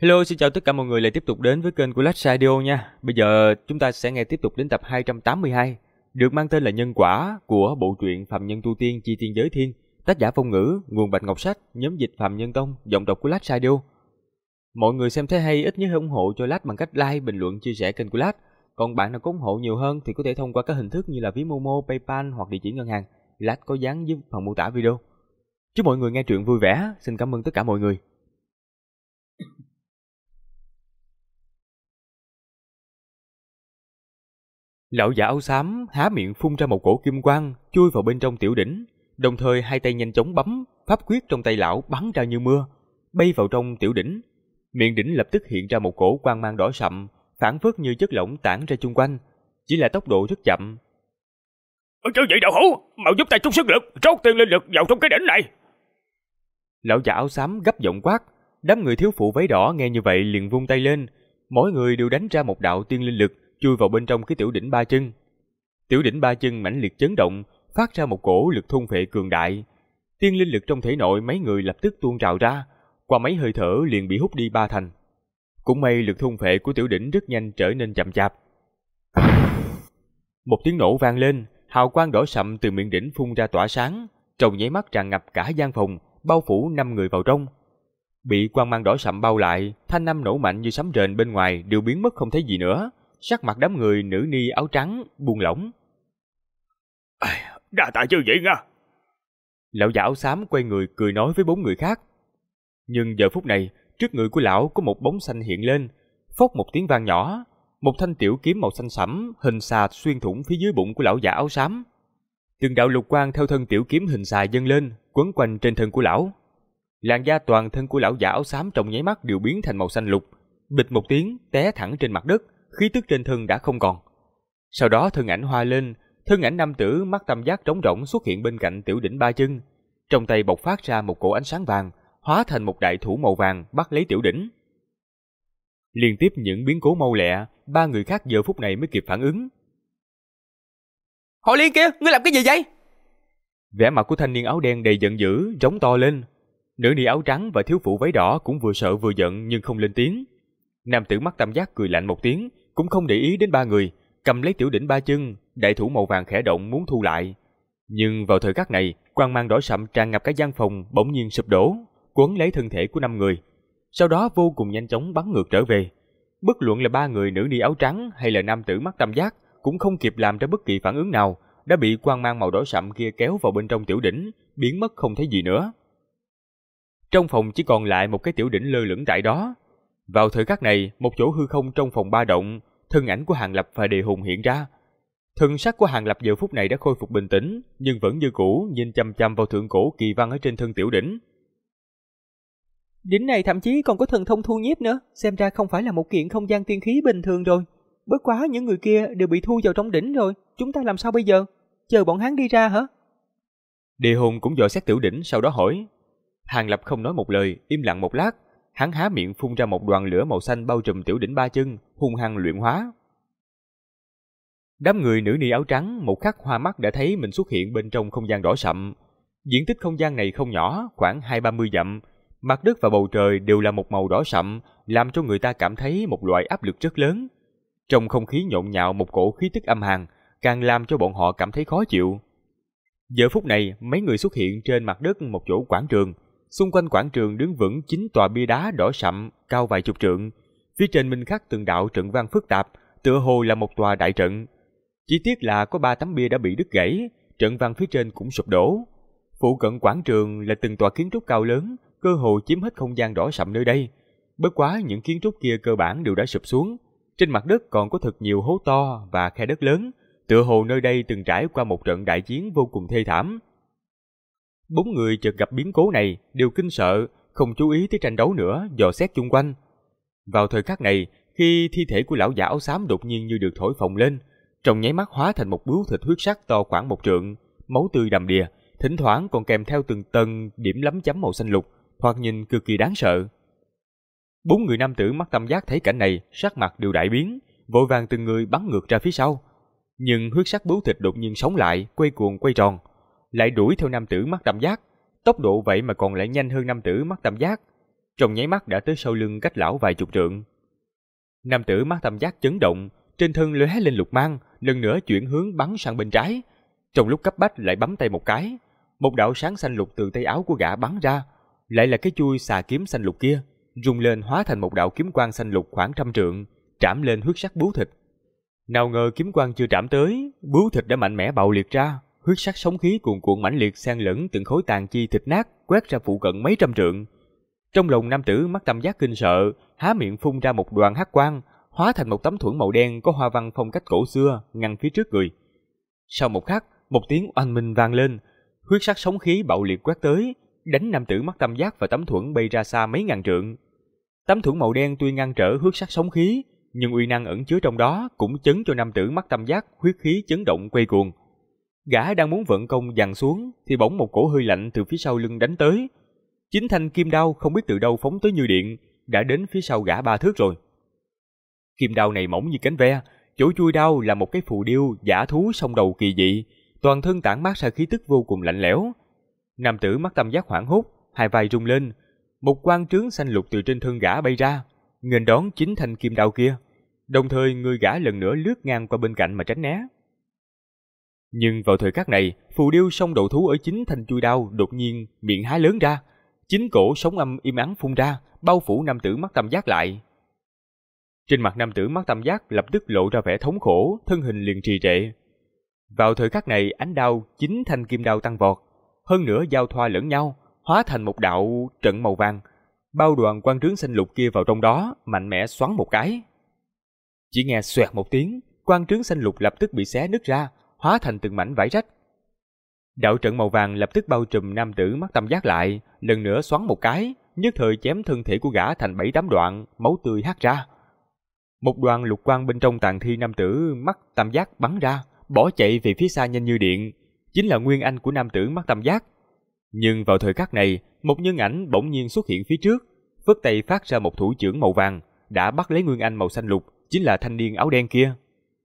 Hello, xin chào tất cả mọi người lại tiếp tục đến với kênh của Lách Radio nha. Bây giờ chúng ta sẽ nghe tiếp tục đến tập 282, được mang tên là Nhân Quả của bộ truyện Phạm Nhân Tu Tiên Chi Tiên Giới Thiên, tác giả Phong Ngữ, nguồn Bạch Ngọc Sách, nhóm dịch Phạm Nhân Tông, giọng đọc của Lách Radio. Mọi người xem thấy hay ít nhớ ủng hộ cho Lách bằng cách like, bình luận, chia sẻ kênh của Lách. Còn bạn nào có ủng hộ nhiều hơn thì có thể thông qua các hình thức như là ví Momo, PayPal hoặc địa chỉ ngân hàng. Lách có dán dưới phần mô tả video. Chúc mọi người nghe truyện vui vẻ. Xin cảm ơn tất cả mọi người. Lão giả áo xám há miệng phun ra một cổ kim quang chui vào bên trong tiểu đỉnh, đồng thời hai tay nhanh chóng bấm, pháp quyết trong tay lão bắn ra như mưa, bay vào trong tiểu đỉnh. Miệng đỉnh lập tức hiện ra một cổ quang mang đỏ sậm, phảng phất như chất lỏng tản ra chung quanh, chỉ là tốc độ rất chậm. Chư vị đạo hữu, mau giúp ta chút sức lực, rót tiên linh lực vào trong cái đỉnh này. Lão giả áo xám gấp giọng quát. Đám người thiếu phụ váy đỏ nghe như vậy liền vung tay lên, mỗi người đều đánh ra một đạo tiên linh lực chui vào bên trong cái tiểu đỉnh ba chân. Tiểu đỉnh ba chân mãnh liệt chấn động, phát ra một cổ lực thôn phệ cường đại. Tiên linh lực trong thể nội mấy người lập tức tuôn trào ra, qua mấy hơi thở liền bị hút đi ba thành. Cũng may lực thôn phệ của tiểu đỉnh rất nhanh trở nên chậm chạp. Một tiếng nổ vang lên, hào quang đỏ sậm từ miệng đỉnh phun ra tỏa sáng, trong nháy mắt tràn ngập cả gian phòng, bao phủ 5 người vào trong. Bị quang mang đỏ sậm bao lại, thanh âm nổ mạnh như sấm rền bên ngoài đều biến mất không thấy gì nữa. Sắc mặt đám người nữ ni áo trắng buông lỏng. Đa tạ chư vị nha. Lão giả áo xám quay người cười nói với 4 người khác. Nhưng giờ phút này, trước người của lão có một bóng xanh hiện lên, phốc một tiếng vang nhỏ, một thanh tiểu kiếm màu xanh sẫm hình xà xuyên thủng phía dưới bụng của lão giả áo xám. Từng đạo lục quang theo thân tiểu kiếm hình xà dâng lên, quấn quanh trên thân của lão. Làn da toàn thân của lão giả áo xám trong nháy mắt đều biến thành màu xanh lục, bịch một tiếng té thẳng trên mặt đất, khí tức trên thân đã không còn. Sau đó thân ảnh hoa lên, thân ảnh nam tử mắt tam giác trống rỗng xuất hiện bên cạnh tiểu đỉnh ba chân, trong tay bộc phát ra một cổ ánh sáng vàng, hóa thành một đại thủ màu vàng bắt lấy tiểu đỉnh. Liên tiếp những biến cố mau lẹ, 3 người khác giờ phút này mới kịp phản ứng. Hội Liên kia, ngươi làm cái gì vậy? Vẻ mặt của thanh niên áo đen đầy giận dữ, rống to lên. Nữ ni áo trắng và thiếu phụ váy đỏ cũng vừa sợ vừa giận nhưng không lên tiếng. Nam tử mắt tam giác cười lạnh một tiếng, cũng không để ý đến 3 người, cầm lấy tiểu đỉnh ba chân, đại thủ màu vàng khẽ động muốn thu lại. Nhưng vào thời khắc này, quang mang đỏ sậm tràn ngập cả gian phòng bỗng nhiên sụp đổ, quấn lấy thân thể của 5 người. Sau đó vô cùng nhanh chóng bắn ngược trở về. Bất luận là 3 người nữ ni áo trắng hay là nam tử mắt tam giác cũng không kịp làm ra bất kỳ phản ứng nào, đã bị quang mang màu đỏ sậm kia kéo vào bên trong tiểu đỉnh, biến mất không thấy gì nữa. Trong phòng chỉ còn lại một cái tiểu đỉnh lơ lửng tại đó. Vào thời khắc này, một chỗ hư không trong phòng ba động, thân ảnh của Hàng Lập và Đề Hùng hiện ra. Thân sắc của Hàng Lập giờ phút này đã khôi phục bình tĩnh, nhưng vẫn như cũ nhìn chăm chăm vào thượng cổ kỳ văn ở trên thân tiểu đỉnh. Đỉnh này thậm chí còn có thần thông thu nhiếp nữa, xem ra không phải là một kiện không gian tiên khí bình thường rồi. Bất quá những người kia đều bị thu vào trong đỉnh rồi, chúng ta làm sao bây giờ? Chờ bọn hắn đi ra hả? Đề Hùng cũng dò xét tiểu đỉnh sau đó hỏi. Hàng Lập không nói một lời, im lặng một lát, hắn há miệng phun ra một đoàn lửa màu xanh bao trùm tiểu đỉnh ba chân, hung hăng luyện hóa. Đám người nữ ni áo trắng một khắc hoa mắt đã thấy mình xuất hiện bên trong không gian đỏ sậm. Diện tích không gian này không nhỏ, khoảng 20-30 dặm, mặt đất và bầu trời đều là một màu đỏ sậm, làm cho người ta cảm thấy một loại áp lực rất lớn. Trong không khí nhộn nhạo một cổ khí tức âm hàn, càng làm cho bọn họ cảm thấy khó chịu. Giờ phút này, mấy người xuất hiện trên mặt đất một chỗ quảng trường. Xung quanh quảng trường đứng vững 9 tòa bia đá đỏ sậm, cao vài chục trượng. Phía trên minh khắc từng đạo trận văn phức tạp, tựa hồ là một tòa đại trận. Chỉ tiếc là có 3 tấm bia đã bị đứt gãy, trận văn phía trên cũng sụp đổ. Phụ cận quảng trường là từng tòa kiến trúc cao lớn, cơ hồ chiếm hết không gian đỏ sậm nơi đây. Bất quá những kiến trúc kia cơ bản đều đã sụp xuống. Trên mặt đất còn có thật nhiều hố to và khe đất lớn, tựa hồ nơi đây từng trải qua một trận đại chiến vô cùng thê thảm. 4 người chợt gặp biến cố này đều kinh sợ, không chú ý tới tranh đấu nữa, dò xét chung quanh. Vào thời khắc này, khi thi thể của lão giả áo xám đột nhiên như được thổi phồng lên, trong nháy mắt hóa thành một bướu thịt huyết sắc to khoảng 1 trượng, máu tươi đầm đìa, thỉnh thoảng còn kèm theo từng tầng điểm lấm chấm màu xanh lục, thoạt nhìn cực kỳ đáng sợ. 4 người nam tử mắt tam giác thấy cảnh này, sắc mặt đều đại biến, vội vàng từng người bắn ngược ra phía sau. Nhưng huyết sắc bướu thịt đột nhiên sống lại, quay cuồng quay tròn, lại đuổi theo nam tử mắt tam giác. Tốc độ vậy mà còn lại nhanh hơn nam tử mắt tam giác. trong nháy mắt đã tới sau lưng cách lão vài chục trượng. Nam tử mắt tam giác chấn động, trên thân lóe lên lục mang, lần nữa chuyển hướng bắn sang bên trái. Trong lúc cấp bách lại bấm tay một cái, một đạo sáng xanh lục từ tay áo của gã bắn ra, lại là cái chuôi xà kiếm xanh lục kia, rung lên hóa thành một đạo kiếm quang xanh lục khoảng 100 trượng, trảm lên huyết sắc bướu thịt. Nào ngờ kiếm quang chưa trảm tới, bướu thịt đã mạnh mẽ bạo liệt ra, huyết sắc sóng khí cuồn cuộn mãnh liệt xen lẫn từng khối tàn chi thịt nát quét ra phụ cận mấy trăm trượng. Trong lòng nam tử mắt tam giác kinh sợ, há miệng phun ra một đoàn hắc quang, hóa thành một tấm thuẫn màu đen có hoa văn phong cách cổ xưa ngăn phía trước người. Sau một khắc, một tiếng oanh minh vang lên, huyết sắc sóng khí bạo liệt quét tới, đánh nam tử mắt tam giác và tấm thuẫn bay ra xa mấy ngàn trượng. Tấm thuẫn màu đen tuy ngăn trở huyết sắc sóng khí, nhưng uy năng ẩn chứa trong đó cũng chấn cho nam tử mắt tam giác huyết khí chấn động quay cuồng. Gã đang muốn vận công giằng xuống thì bỗng một cổ hơi lạnh từ phía sau lưng đánh tới. Chính thanh kim đao không biết từ đâu phóng tới như điện, đã đến phía sau gã 3 thước rồi. Kim đao này mỏng như cánh ve, chỗ chui đao là một cái phù điêu dã thú song đầu kỳ dị, toàn thân tản mát ra khí tức vô cùng lạnh lẽo. Nam tử mắt tam giác hoảng hốt, hai vai rung lên, một quang trướng xanh lục từ trên thân gã bay ra, nghênh đón chính thanh kim đao kia. Đồng thời người gã lần nữa lướt ngang qua bên cạnh mà tránh né. Nhưng vào thời khắc này, phù điêu song đầu thú ở chính thanh chui đao đột nhiên miệng há lớn ra, chính cổ sóng âm im ắng phun ra, bao phủ nam tử mắt tam giác lại. Trên mặt nam tử mắt tam giác lập tức lộ ra vẻ thống khổ, thân hình liền trì trệ. Vào thời khắc này, ánh đao chính thanh kim đao tăng vọt, hơn nữa giao thoa lẫn nhau, hóa thành một đạo trận màu vàng, bao đoàn quang trướng xanh lục kia vào trong đó, mạnh mẽ xoắn một cái. Chỉ nghe xoẹt một tiếng, quang trướng xanh lục lập tức bị xé nứt ra, hóa thành từng mảnh vải rách. Đạo trận màu vàng lập tức bao trùm nam tử mắt tam giác lại, lần nữa xoắn một cái, nhất thời chém thân thể của gã thành 7-8 đoạn, máu tươi hắt ra. Một đoàn lục quang bên trong tàn thi nam tử mắt tam giác bắn ra, bỏ chạy về phía xa nhanh như điện, chính là nguyên anh của nam tử mắt tam giác. Nhưng vào thời khắc này, một nhân ảnh bỗng nhiên xuất hiện phía trước, phất tay phát ra một thủ chưởng màu vàng, đã bắt lấy nguyên anh màu xanh lục, chính là thanh niên áo đen kia.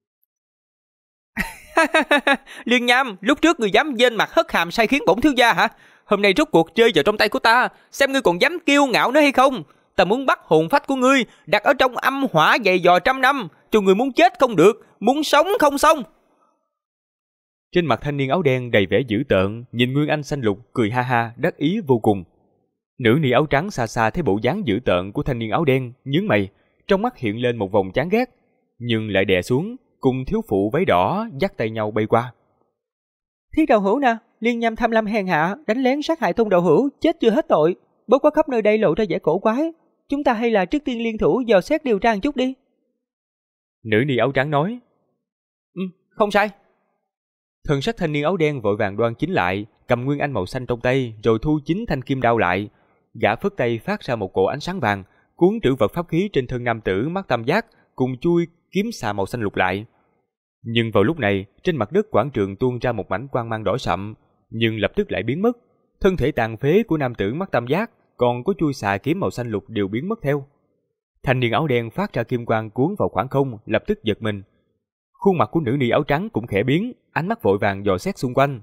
Liên Nham, lúc trước người dám dên mặt hất hàm sai khiến bổn thiếu gia hả? Hôm nay rốt cuộc rơi vào trong tay của ta, xem ngươi còn dám kiêu ngạo nữa hay không? Ta muốn bắt hồn phách của ngươi đặt ở trong âm hỏa dày dò 100 năm, cho ngươi muốn chết không được, muốn sống không xong. Trên mặt thanh niên áo đen đầy vẻ dữ tợn, nhìn nguyên anh xanh lục cười ha ha, đắc ý vô cùng. Nữ ni áo trắng xa xa thấy bộ dáng dữ tợn của thanh niên áo đen, nhướng mày, trong mắt hiện lên một vòng chán ghét, nhưng lại đè xuống, cùng thiếu phụ váy đỏ dắt tay nhau bay qua. Thiết đầu hữu nè, Liên Nham tham lam hèn hạ, đánh lén sát hại Tôn đầu hữu, chết chưa hết tội, bất quá khắp nơi đây lộ ra vẻ cổ quái. Chúng ta hay là trước tiên liên thủ dò xét điều tra một chút đi. Nữ ni áo trắng nói. Không sai. Thần sắc thanh niên áo đen vội vàng đoan chính lại, cầm nguyên anh màu xanh trong tay, rồi thu chính thanh kim đao lại. Gã phất tay phát ra một cỗ ánh sáng vàng, cuốn trữ vật pháp khí trên thân nam tử mắt tam giác, cùng chui kiếm xà màu xanh lục lại. Nhưng vào lúc này, trên mặt đất quảng trường tuôn ra một mảnh quang mang đỏ sậm, nhưng lập tức lại biến mất. Thân thể tàn phế của nam tử mắt tam giác, còn có chui xà kiếm màu xanh lục đều biến mất theo. Thanh niên áo đen phát ra kim quang cuốn vào khoảng không, lập tức giật mình. Khuôn mặt của nữ ni áo trắng cũng khẽ biến, ánh mắt vội vàng dò xét xung quanh.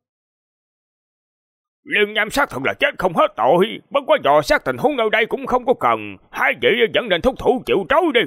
Liên Nham xác thực là chết không hết tội, bất quá dò xét tình huống nơi đây cũng không có cần, hai vị vẫn nên thúc thủ chịu trói đi.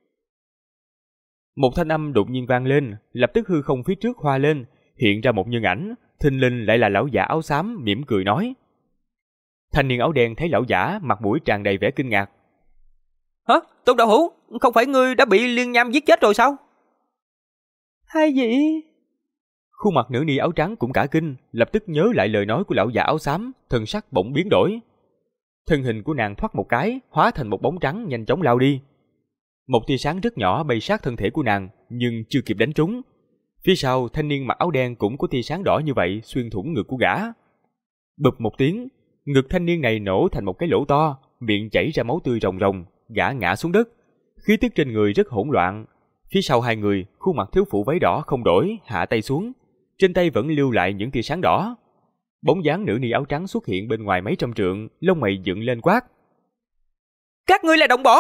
Một thanh âm đột nhiên vang lên, lập tức hư không phía trước hoa lên, hiện ra một nhân ảnh, thình lình lại là lão giả áo xám mỉm cười nói. Thanh niên áo đen thấy lão giả, mặt mũi tràn đầy vẻ kinh ngạc. Hả? Tôn đạo hữu, không phải ngươi đã bị Liên Nham giết chết rồi sao? Hai vị... Khuôn mặt nữ ni áo trắng cũng cả kinh, lập tức nhớ lại lời nói của lão giả áo xám, thần sắc bỗng biến đổi. Thân hình của nàng thoát một cái, hóa thành một bóng trắng nhanh chóng lao đi. Một tia sáng rất nhỏ bay sát thân thể của nàng, nhưng chưa kịp đánh trúng. Phía sau, thanh niên mặc áo đen cũng có tia sáng đỏ như vậy xuyên thủng ngực của gã. Bụp một tiếng, ngực thanh niên này nổ thành một cái lỗ to, miệng chảy ra máu tươi ròng ròng, gã ngã xuống đất. Khí tức trên người rất hỗn loạn. Phía sau hai người, khuôn mặt thiếu phụ váy đỏ không đổi, hạ tay xuống. Trên tay vẫn lưu lại những tia sáng đỏ. Bóng dáng nữ ni áo trắng xuất hiện bên ngoài mấy trăm trượng, lông mày dựng lên quát. Các ngươi là đồng bọn!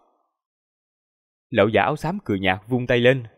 Lão giả áo xám cười nhạt vung tay lên.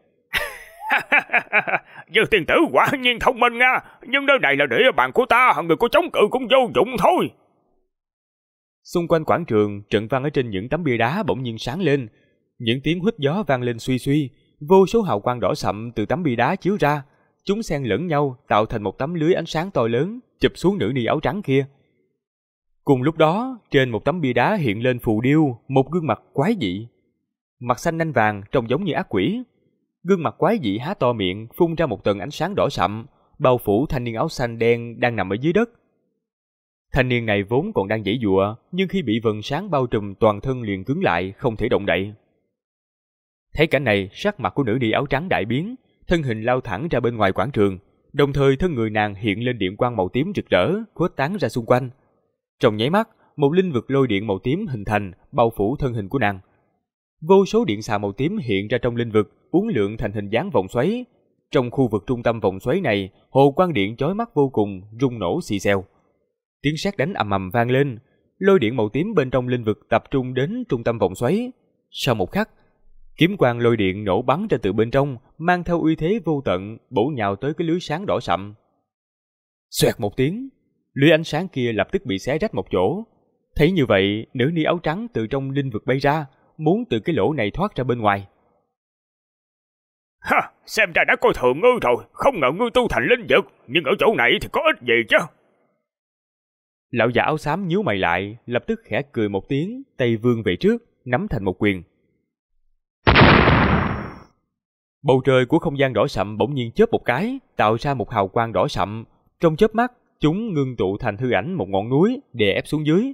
Dư tiên tử quả nhiên thông minh nha, nhưng nơi này là địa bàn của ta, người có chống cự cũng vô dụng thôi. Xung quanh quảng trường, trận văn ở trên những tấm bia đá bỗng nhiên sáng lên, những tiếng huýt gió vang lên suy suy, vô số hào quang đỏ sậm từ tấm bia đá chiếu ra, chúng xen lẫn nhau tạo thành một tấm lưới ánh sáng to lớn chụp xuống nữ ni áo trắng kia. Cùng lúc đó, trên một tấm bia đá hiện lên phù điêu một gương mặt quái dị, mặt xanh nanh vàng trông giống như ác quỷ. Gương mặt quái dị há to miệng phun ra một tầng ánh sáng đỏ sậm, bao phủ thanh niên áo xanh đen đang nằm ở dưới đất. Thanh niên này vốn còn đang giãy giụa, nhưng khi bị vầng sáng bao trùm toàn thân liền cứng lại, không thể động đậy. Thấy cảnh này, sắc mặt của nữ ni áo trắng đại biến, thân hình lao thẳng ra bên ngoài quảng trường, đồng thời thân người nàng hiện lên điện quang màu tím rực rỡ, khuếch tán ra xung quanh. Trong nháy mắt, một linh vực lôi điện màu tím hình thành, bao phủ thân hình của nàng. Vô số điện xà màu tím hiện ra trong linh vực, uốn lượn thành hình dáng vòng xoáy. Trong khu vực trung tâm vòng xoáy này, hồ quang điện chói mắt vô cùng, rung nổ xì xèo. Tiếng sét đánh ầm ầm vang lên, lôi điện màu tím bên trong linh vực tập trung đến trung tâm vòng xoáy. Sau một khắc, kiếm quang lôi điện nổ bắn ra từ bên trong, mang theo uy thế vô tận, bổ nhào tới cái lưới sáng đỏ sậm. Xoẹt một tiếng, lưới ánh sáng kia lập tức bị xé rách một chỗ. Thấy như vậy, nữ ni áo trắng từ trong linh vực bay ra, muốn từ cái lỗ này thoát ra bên ngoài. Ha, xem ra đã coi thường ngươi rồi, không ngờ ngươi tu thành linh vực, nhưng ở chỗ này thì có ích gì chứ? Lão già áo xám nhíu mày lại, lập tức khẽ cười một tiếng, tay vươn về trước, nắm thành một quyền. Bầu trời của không gian đỏ sậm bỗng nhiên chớp một cái, tạo ra một hào quang đỏ sậm. Trong chớp mắt, chúng ngưng tụ thành hư ảnh một ngọn núi, đè ép xuống dưới.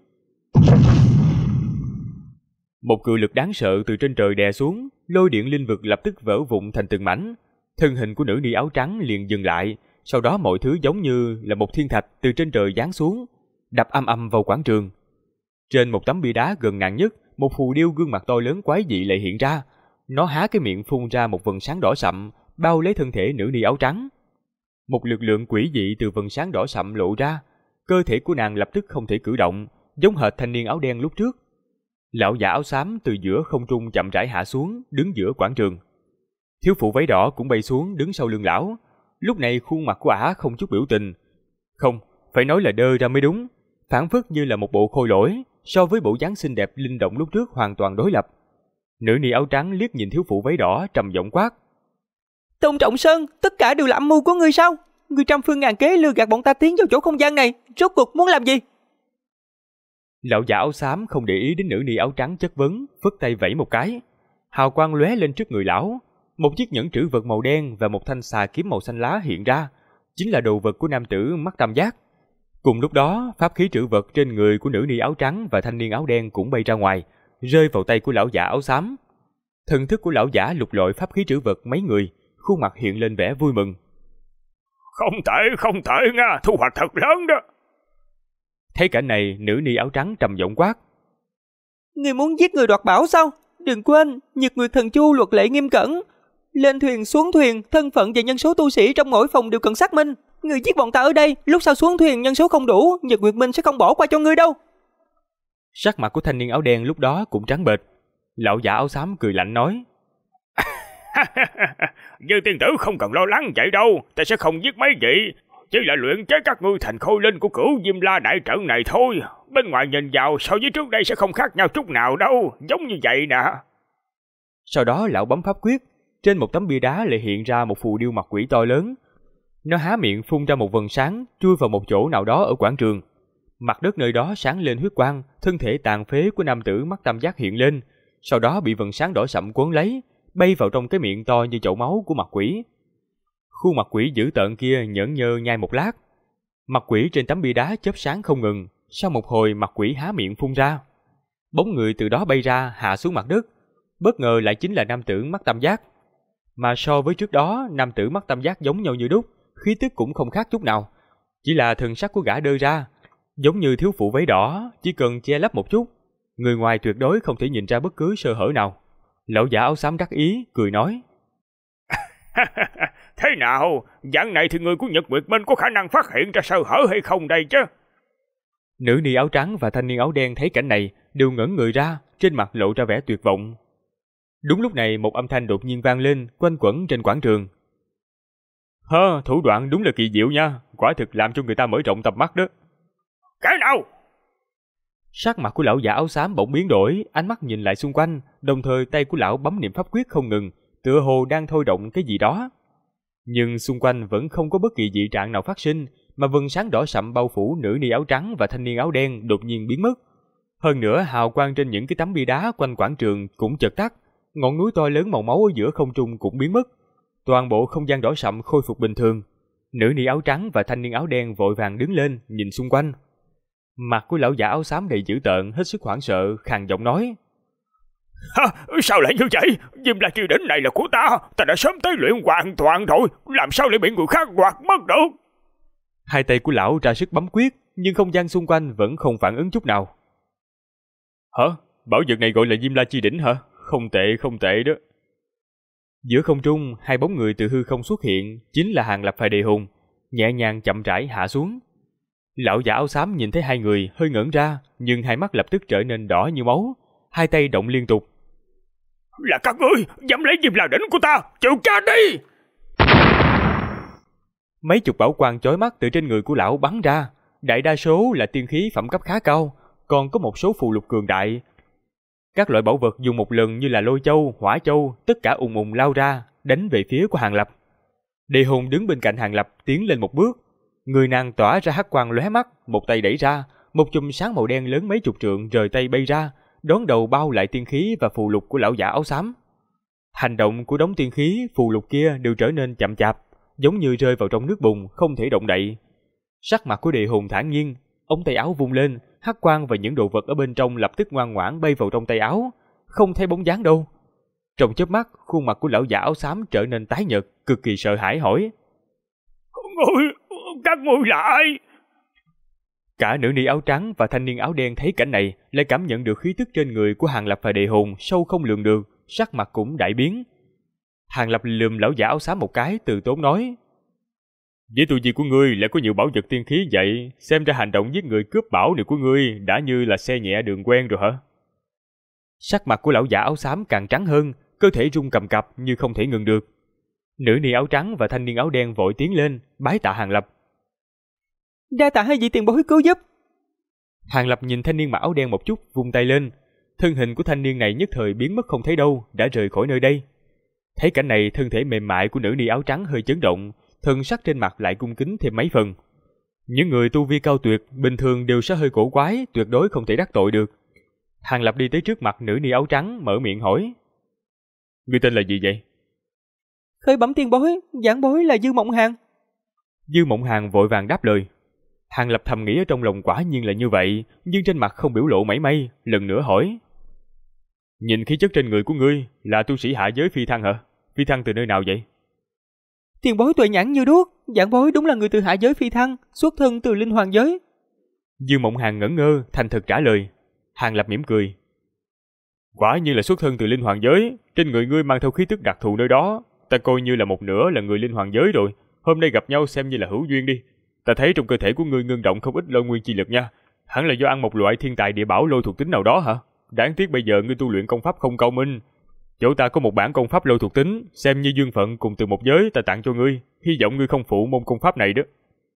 Một cự lực đáng sợ từ trên trời đè xuống, lôi điện linh vực lập tức vỡ vụn thành từng mảnh. Thân hình của nữ ni áo trắng liền dừng lại, sau đó mọi thứ giống như là một thiên thạch từ trên trời giáng xuống, đập âm âm vào quảng trường. Trên một tấm bia đá gần ngàn nhất, một phù điêu gương mặt to lớn quái dị lại hiện ra. Nó há cái miệng phun ra một vầng sáng đỏ sậm, bao lấy thân thể nữ ni áo trắng. Một lực lượng quỷ dị từ vầng sáng đỏ sậm lộ ra, cơ thể của nàng lập tức không thể cử động, giống hệt thanh niên áo đen lúc trước. Lão già áo xám từ giữa không trung chậm rãi hạ xuống, đứng giữa quảng trường. Thiếu phụ váy đỏ cũng bay xuống, đứng sau lưng lão. Lúc này khuôn mặt của ả không chút biểu tình. Không, phải nói là đơ ra mới đúng, phảng phất như là một bộ khôi lỗi, so với bộ dáng xinh đẹp linh động lúc trước hoàn toàn đối lập. Nữ ni áo trắng liếc nhìn thiếu phụ váy đỏ, trầm giọng quát: Tôn Trọng Sơn, tất cả đều là âm mưu của ngươi sao? Ngươi trăm phương ngàn kế lừa gạt bọn ta tiến vào chỗ không gian này, rốt cuộc muốn làm gì? Lão già áo xám không để ý đến nữ ni áo trắng chất vấn, phất tay vẫy một cái. Hào quang lóe lên trước người lão, một chiếc nhẫn trữ vật màu đen và một thanh xà kiếm màu xanh lá hiện ra, chính là đồ vật của nam tử mắt tam giác. Cùng lúc đó, pháp khí trữ vật trên người của nữ ni áo trắng và thanh niên áo đen cũng bay ra ngoài, rơi vào tay của lão giả áo xám. Thần thức của lão giả lục lọi pháp khí trữ vật mấy người, khuôn mặt hiện lên vẻ vui mừng. Không tệ nha, thu hoạch thật lớn đó. Thấy cảnh này, nữ ni áo trắng trầm giọng quát: Ngươi muốn giết người đoạt bảo sao? Đừng quên, Nhật Nguyệt Thần Chu luật lệ nghiêm cẩn. Lên thuyền xuống thuyền, thân phận và nhân số tu sĩ trong mỗi phòng đều cần xác minh. Ngươi giết bọn ta ở đây, lúc sau xuống thuyền nhân số không đủ, Nhật Nguyệt Minh sẽ không bỏ qua cho ngươi đâu. Sắc mặt của thanh niên áo đen lúc đó cũng trắng bệch. Lão giả áo xám cười lạnh nói: Như tiên tử không cần lo lắng vậy đâu, ta sẽ không giết mấy vị, chỉ là luyện chế các ngươi thành khôi linh của Cửu Diêm La đại trận này thôi. Bên ngoài nhìn vào so với trước đây sẽ không khác nhau chút nào đâu, giống như vậy nè. Sau đó lão bấm pháp quyết, trên một tấm bia đá lại hiện ra một phù điêu mặt quỷ to lớn. Nó há miệng phun ra một vầng sáng, chui vào một chỗ nào đó ở quảng trường. Mặt đất nơi đó sáng lên huyết quang, thân thể tàn phế của nam tử mắt tam giác hiện lên, sau đó bị vầng sáng đỏ sậm cuốn lấy, bay vào trong cái miệng to như chậu máu của mặt quỷ. Khuôn mặt quỷ dữ tợn kia nhởn nhơ nhai một lát. Mặt quỷ trên tấm bia đá chớp sáng không ngừng, sau một hồi mặt quỷ há miệng phun ra. Bóng người từ đó bay ra hạ xuống mặt đất, bất ngờ lại chính là nam tử mắt tam giác. Mà so với trước đó, nam tử mắt tam giác giống nhau như đúc, khí tức cũng không khác chút nào. Chỉ là thần sắc của gã đơ ra, giống như thiếu phụ váy đỏ, chỉ cần che lấp một chút, người ngoài tuyệt đối không thể nhìn ra bất cứ sơ hở nào. Lão giả áo xám đắc ý, cười nói: Thế nào, dạng này thì người của Nhật Nguyệt Minh có khả năng phát hiện ra sơ hở hay không đây chứ? Nữ ni áo trắng và thanh niên áo đen thấy cảnh này, đều ngẩn người ra, trên mặt lộ ra vẻ tuyệt vọng. Đúng lúc này một âm thanh đột nhiên vang lên, quanh quẩn trên quảng trường. Thủ đoạn đúng là kỳ diệu nha, quả thực làm cho người ta mở rộng tầm mắt đó. Cái nào? Sắc mặt của lão già áo xám bỗng biến đổi, ánh mắt nhìn lại xung quanh, đồng thời tay của lão bấm niệm pháp quyết không ngừng, tựa hồ đang thôi động cái gì đó. Nhưng xung quanh vẫn không có bất kỳ dị trạng nào phát sinh, mà vầng sáng đỏ sậm bao phủ nữ ni áo trắng và thanh niên áo đen đột nhiên biến mất. Hơn nữa, hào quang trên những cái tấm bia đá quanh quảng trường cũng chợt tắt, ngọn núi to lớn màu máu ở giữa không trung cũng biến mất. Toàn bộ không gian đỏ sậm khôi phục bình thường. Nữ ni áo trắng và thanh niên áo đen vội vàng đứng lên, nhìn xung quanh. Mặt của lão già áo xám đầy dữ tợn, hết sức hoảng sợ, khàn giọng nói: Hả? Sao lại như vậy? Diêm La Chi Đỉnh này là của ta đã sớm tế luyện hoàn toàn rồi, làm sao lại bị người khác đoạt mất được? Hai tay của lão ra sức bấm quyết, nhưng không gian xung quanh vẫn không phản ứng chút nào. Hả? Bảo vật này gọi là Diêm La Chi Đỉnh hả? Không tệ đó. Giữa không trung, hai bóng người từ hư không xuất hiện, chính là Hàng Lập và Đề Hùng, nhẹ nhàng chậm rãi hạ xuống. Lão già áo xám nhìn thấy hai người hơi ngẩn ra, nhưng hai mắt lập tức trở nên đỏ như máu, hai tay động liên tục. Là các ngươi dám lấy Diêm La Đỉnh của ta, chịu chết đi! Mấy chục bảo quang chói mắt từ trên người của lão bắn ra, đại đa số là tiên khí phẩm cấp khá cao, còn có một số phù lục cường đại. Các loại bảo vật dùng một lần như là lôi châu, hỏa châu, tất cả ùng ùng lao ra, đánh về phía của Hàng Lập. Đề Hùng đứng bên cạnh Hàng Lập tiến lên một bước, người nàng tỏa ra hắc quang lóe mắt, một tay đẩy ra, một chùm sáng màu đen lớn mấy chục trượng rời tay bay ra, đón đầu bao lại tiên khí và phù lục của lão giả áo xám. Hành động của đống tiên khí, phù lục kia đều trở nên chậm chạp, giống như rơi vào trong nước bùn, không thể động đậy. Sắc mặt của Đề Hùng thản nhiên, ống tay áo vung lên, hắc quang và những đồ vật ở bên trong lập tức ngoan ngoãn bay vào trong tay áo, không thấy bóng dáng đâu. Trong chớp mắt, khuôn mặt của lão giả áo xám trở nên tái nhợt, cực kỳ sợ hãi hỏi: Các ngươi là ai? Cả nữ ni áo trắng và thanh niên áo đen thấy cảnh này, lại cảm nhận được khí tức trên người của Hàng Lập và Đề Hùng sâu không lường được, sắc mặt cũng đại biến. Hàng Lập lườm lão giả áo xám một cái, từ tốn nói: với tu vi của ngươi lại có nhiều bảo vật tiên khí vậy, xem ra hành động giết người cướp bảo này của ngươi đã như là xe nhẹ đường quen rồi hả? Sắc mặt của lão giả áo xám càng trắng hơn, cơ thể rung cầm cập như không thể ngừng được. Nữ ni áo trắng và thanh niên áo đen vội tiến lên, bái tạ Hàng Lập. Đa tạ hai vị tiền bối cứu giúp. Hàng Lập nhìn thanh niên mặc áo đen một chút, vung tay lên. Thân hình của thanh niên này nhất thời biến mất không thấy đâu, đã rời khỏi nơi đây. Thấy cảnh này, thân thể mềm mại của nữ ni áo trắng hơi chấn động, thân sắc trên mặt lại cung kính thêm mấy phần. Những người tu vi cao tuyệt bình thường đều sẽ hơi cổ quái, tuyệt đối không thể đắc tội được. Hàng Lập đi tới trước mặt nữ ni áo trắng, mở miệng hỏi: ngươi tên là gì vậy? Khởi bẩm tiền bối, giảng bối là Dư Mộng Hàn. Dư Mộng Hàn vội vàng đáp lời. Hàng Lập thầm nghĩ ở trong lòng quả nhiên là như vậy, nhưng trên mặt không biểu lộ mảy may, lần nữa hỏi: nhìn khí chất trên người của ngươi, là tu sĩ hạ giới phi thăng hả? Phi thăng từ nơi nào vậy? Tiền bối tuệ nhãn như đuốc, giảng bối đúng là người từ hạ giới phi thăng, xuất thân từ linh hoàng giới. Dư Mộng Hàn ngẩn ngơ, thành thật trả lời. Hàng Lập mỉm cười: quả như là xuất thân từ linh hoàng giới, trên người ngươi mang theo khí tức đặc thù nơi đó, ta coi như là một nửa là người linh hoàng giới rồi, hôm nay gặp nhau xem như là hữu duyên đi. Ta thấy trong cơ thể của ngươi ngưng động không ít lôi nguyên chi lực nha, hẳn là do ăn một loại thiên tài địa bảo lôi thuộc tính nào đó hả? Đáng tiếc bây giờ ngươi tu luyện công pháp không cao minh. Chỗ ta có một bản công pháp lôi thuộc tính, xem như duyên phận cùng từ một giới ta tặng cho ngươi, hy vọng ngươi không phụ môn công pháp này đó.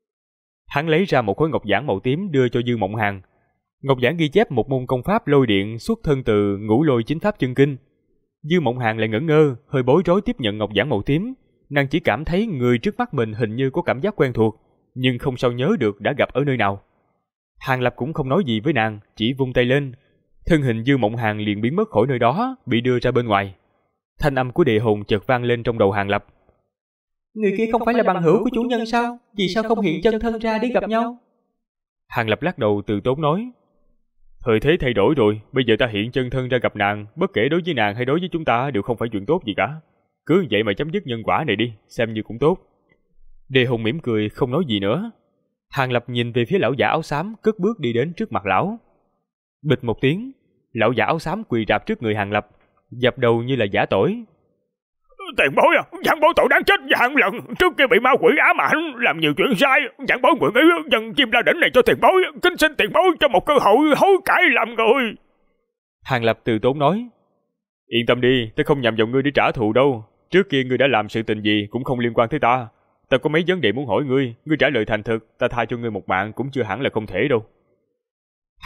Hắn lấy ra một khối ngọc giản màu tím đưa cho Dư Mộng Hàn. Ngọc giản ghi chép một môn công pháp lôi điện xuất thân từ Ngũ Lôi Chính Pháp Chân Kinh. Dư Mộng Hàn lại ngẩn ngơ, hơi bối rối tiếp nhận ngọc giản màu tím. Nàng chỉ cảm thấy người trước mắt mình hình như có cảm giác quen thuộc, nhưng không sao nhớ được đã gặp ở nơi nào. Hàng Lập cũng không nói gì với nàng, chỉ vung tay lên. Thân hình Dư Mộng Hàn liền biến mất khỏi nơi đó, bị đưa ra bên ngoài. Thanh âm của Địa Hồn chợt vang lên trong đầu Hàng Lập. Người kia không phải là bằng hữu của chủ nhân sao? Vì sao không hiện chân thân ra để gặp nhau? Hàng Lập lắc đầu từ tốn nói: thời thế thay đổi rồi, bây giờ ta hiện chân thân ra gặp nàng, bất kể đối với nàng hay đối với chúng ta đều không phải chuyện tốt gì cả. Cứ vậy mà chấm dứt nhân quả này đi, xem như cũng tốt. Đề Hùng mỉm cười không nói gì nữa. Hàng Lập nhìn về phía lão giả áo xám, cất bước đi đến trước mặt lão. Bịch một tiếng, lão giả áo xám quỳ rạp trước người Hàng Lập, dập đầu như là giả tội. Tiền bối à, giảng bối tội đáng chết vạn lần, trước kia bị ma quỷ ám ảnh, làm nhiều chuyện sai, giảng bối nguyện ý dâng Diêm La Đỉnh này cho tiền bối, kính xin tiền bối cho một cơ hội hối cải làm người. Hàng Lập từ tốn nói: yên tâm đi, ta không nhằm vào ngươi để trả thù đâu. Trước kia ngươi đã làm sự tình gì cũng không liên quan tới ta. Ta có mấy vấn đề muốn hỏi ngươi, ngươi trả lời thành thực, ta tha cho ngươi một mạng cũng chưa hẳn là không thể đâu.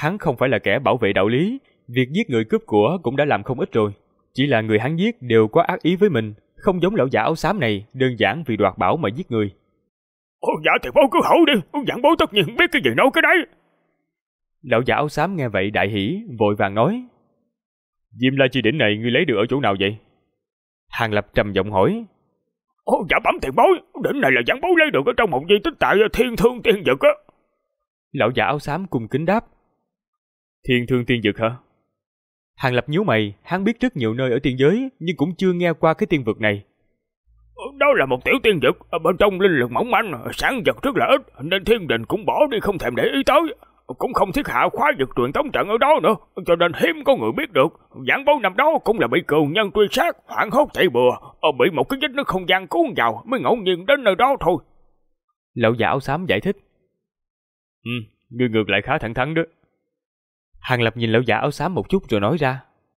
Hắn không phải là kẻ bảo vệ đạo lý, việc giết người cướp của cũng đã làm không ít rồi. Chỉ là người hắn giết đều có ác ý với mình, không giống lão giả áo xám này đơn giản vì đoạt bảo mà giết người. Dạ thì bố cứ hỏi đi, giảng bố tất nhiên biết cái gì nấu cái đấy. Lão giả áo xám nghe vậy đại hỉ, vội vàng nói: Diêm La Chi Đỉnh này ngươi lấy được ở chỗ nào vậy? Hàng Lập trầm giọng hỏi: Dạ bẩm tiền bối, đỉnh này là giảng bố lấy được ở trong một di tích tại Thiên Thương Tiên Dực á. Lão giả áo xám cung kính đáp: Thiên Thương Tiên Dực hả? Hàng Lập nhíu mày, hắn biết rất nhiều nơi ở tiên giới nhưng cũng chưa nghe qua cái tiên vực này. Đó là một tiểu tiên dực, ở bên trong linh lực mỏng manh, sản vật rất là ít, nên thiên đình cũng bỏ đi không thèm để ý tới. Cũng không thiết hạ khóa vực truyền tống trận ở đó nữa, cho nên hiếm có người biết được. Giảng bố năm đó cũng là bị cừu nhân truy sát, hoảng hốt chạy bừa, bị một cái vết nứt không gian cuốn vào, mới ngẫu nhiên đến nơi đó thôi. Lão giả áo xám giải thích: Ngươi ngược lại khá thẳng thắn đó. Hàng Lập nhìn lão giả áo xám một chút rồi nói ra: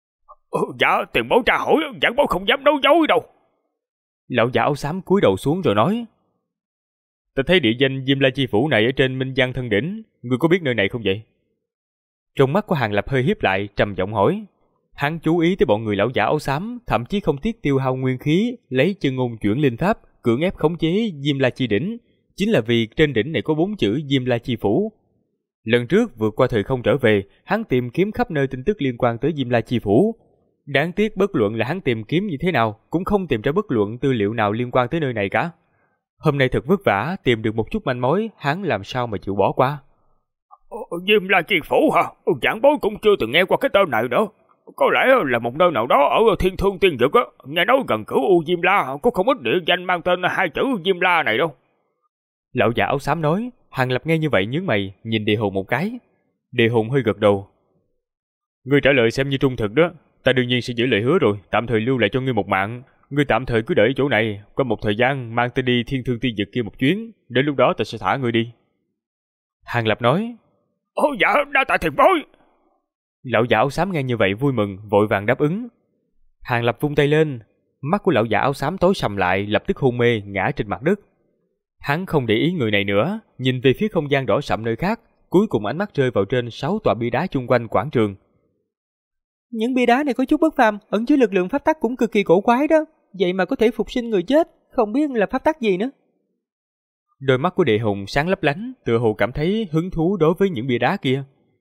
Dạ tiền bối tra hỏi, giảng bố không dám nói dối đâu. Lão giả áo xám cúi đầu xuống rồi nói: Ta thấy địa danh Diêm La Chi Phủ này ở trên Minh Giang Thân Đỉnh, ngươi có biết nơi này không vậy? Trong mắt của Hàng Lập hơi híp lại, trầm giọng hỏi. Hắn chú ý tới bọn người lão giả áo xám, thậm chí không tiếc tiêu hao nguyên khí, lấy chân ngôn chuyển linh pháp, cưỡng ép khống chế Diêm La Chi Đỉnh, chính là vì trên đỉnh này có 4 chữ Diêm La Chi Phủ. Lần trước vượt qua thời không trở về, hắn tìm kiếm khắp nơi tin tức liên quan tới Diêm La Chi Phủ. Đáng tiếc bất luận là hắn tìm kiếm như thế nào, cũng không tìm ra bất luận tư liệu nào liên quan tới nơi này cả. Hôm nay thật vất vả tìm được một chút manh mối, hắn làm sao mà chịu bỏ qua. Diêm La Chi Phủ hả? Giảng bối cũng chưa từng nghe qua cái tên này nữa. Có lẽ là một nơi nào đó ở Thiên Thương Tiên Dực á, nghe nói gần Cửu U Diêm La có không ít địa danh mang tên 2 chữ Diêm La này đâu. Lão già áo xám nói. Hàng Lập nghe như vậy nhướng mày, nhìn Địa Hùng một cái. Địa Hùng hơi gật đầu. Ngươi trả lời xem như trung thực đó, ta đương nhiên sẽ giữ lời hứa rồi, tạm thời lưu lại cho ngươi một mạng. Ngươi tạm thời cứ đợi ở chỗ này, qua một thời gian mang ta đi Thiên Thương Tiên Dực kia một chuyến, đến lúc đó ta sẽ thả ngươi đi. Hàng Lập nói. Dạ, đa tạ tiền bối. Lão giả áo xám nghe như vậy vui mừng, vội vàng đáp ứng. Hàng Lập vung tay lên, mắt của lão giả áo xám tối sầm lại, lập tức hôn mê ngã trên mặt đất. Hắn không để ý người này nữa, nhìn về phía không gian đỏ sậm nơi khác, cuối cùng ánh mắt rơi vào trên 6 tòa bia đá chung quanh quảng trường. Những bia đá này có chút bất phàm, ẩn chứa lực lượng pháp tắc cũng cực kỳ cổ quái đó, vậy mà có thể phục sinh người chết, không biết là pháp tắc gì nữa. Đôi mắt của Địa Hùng sáng lấp lánh, tựa hồ cảm thấy hứng thú đối với những bia đá kia.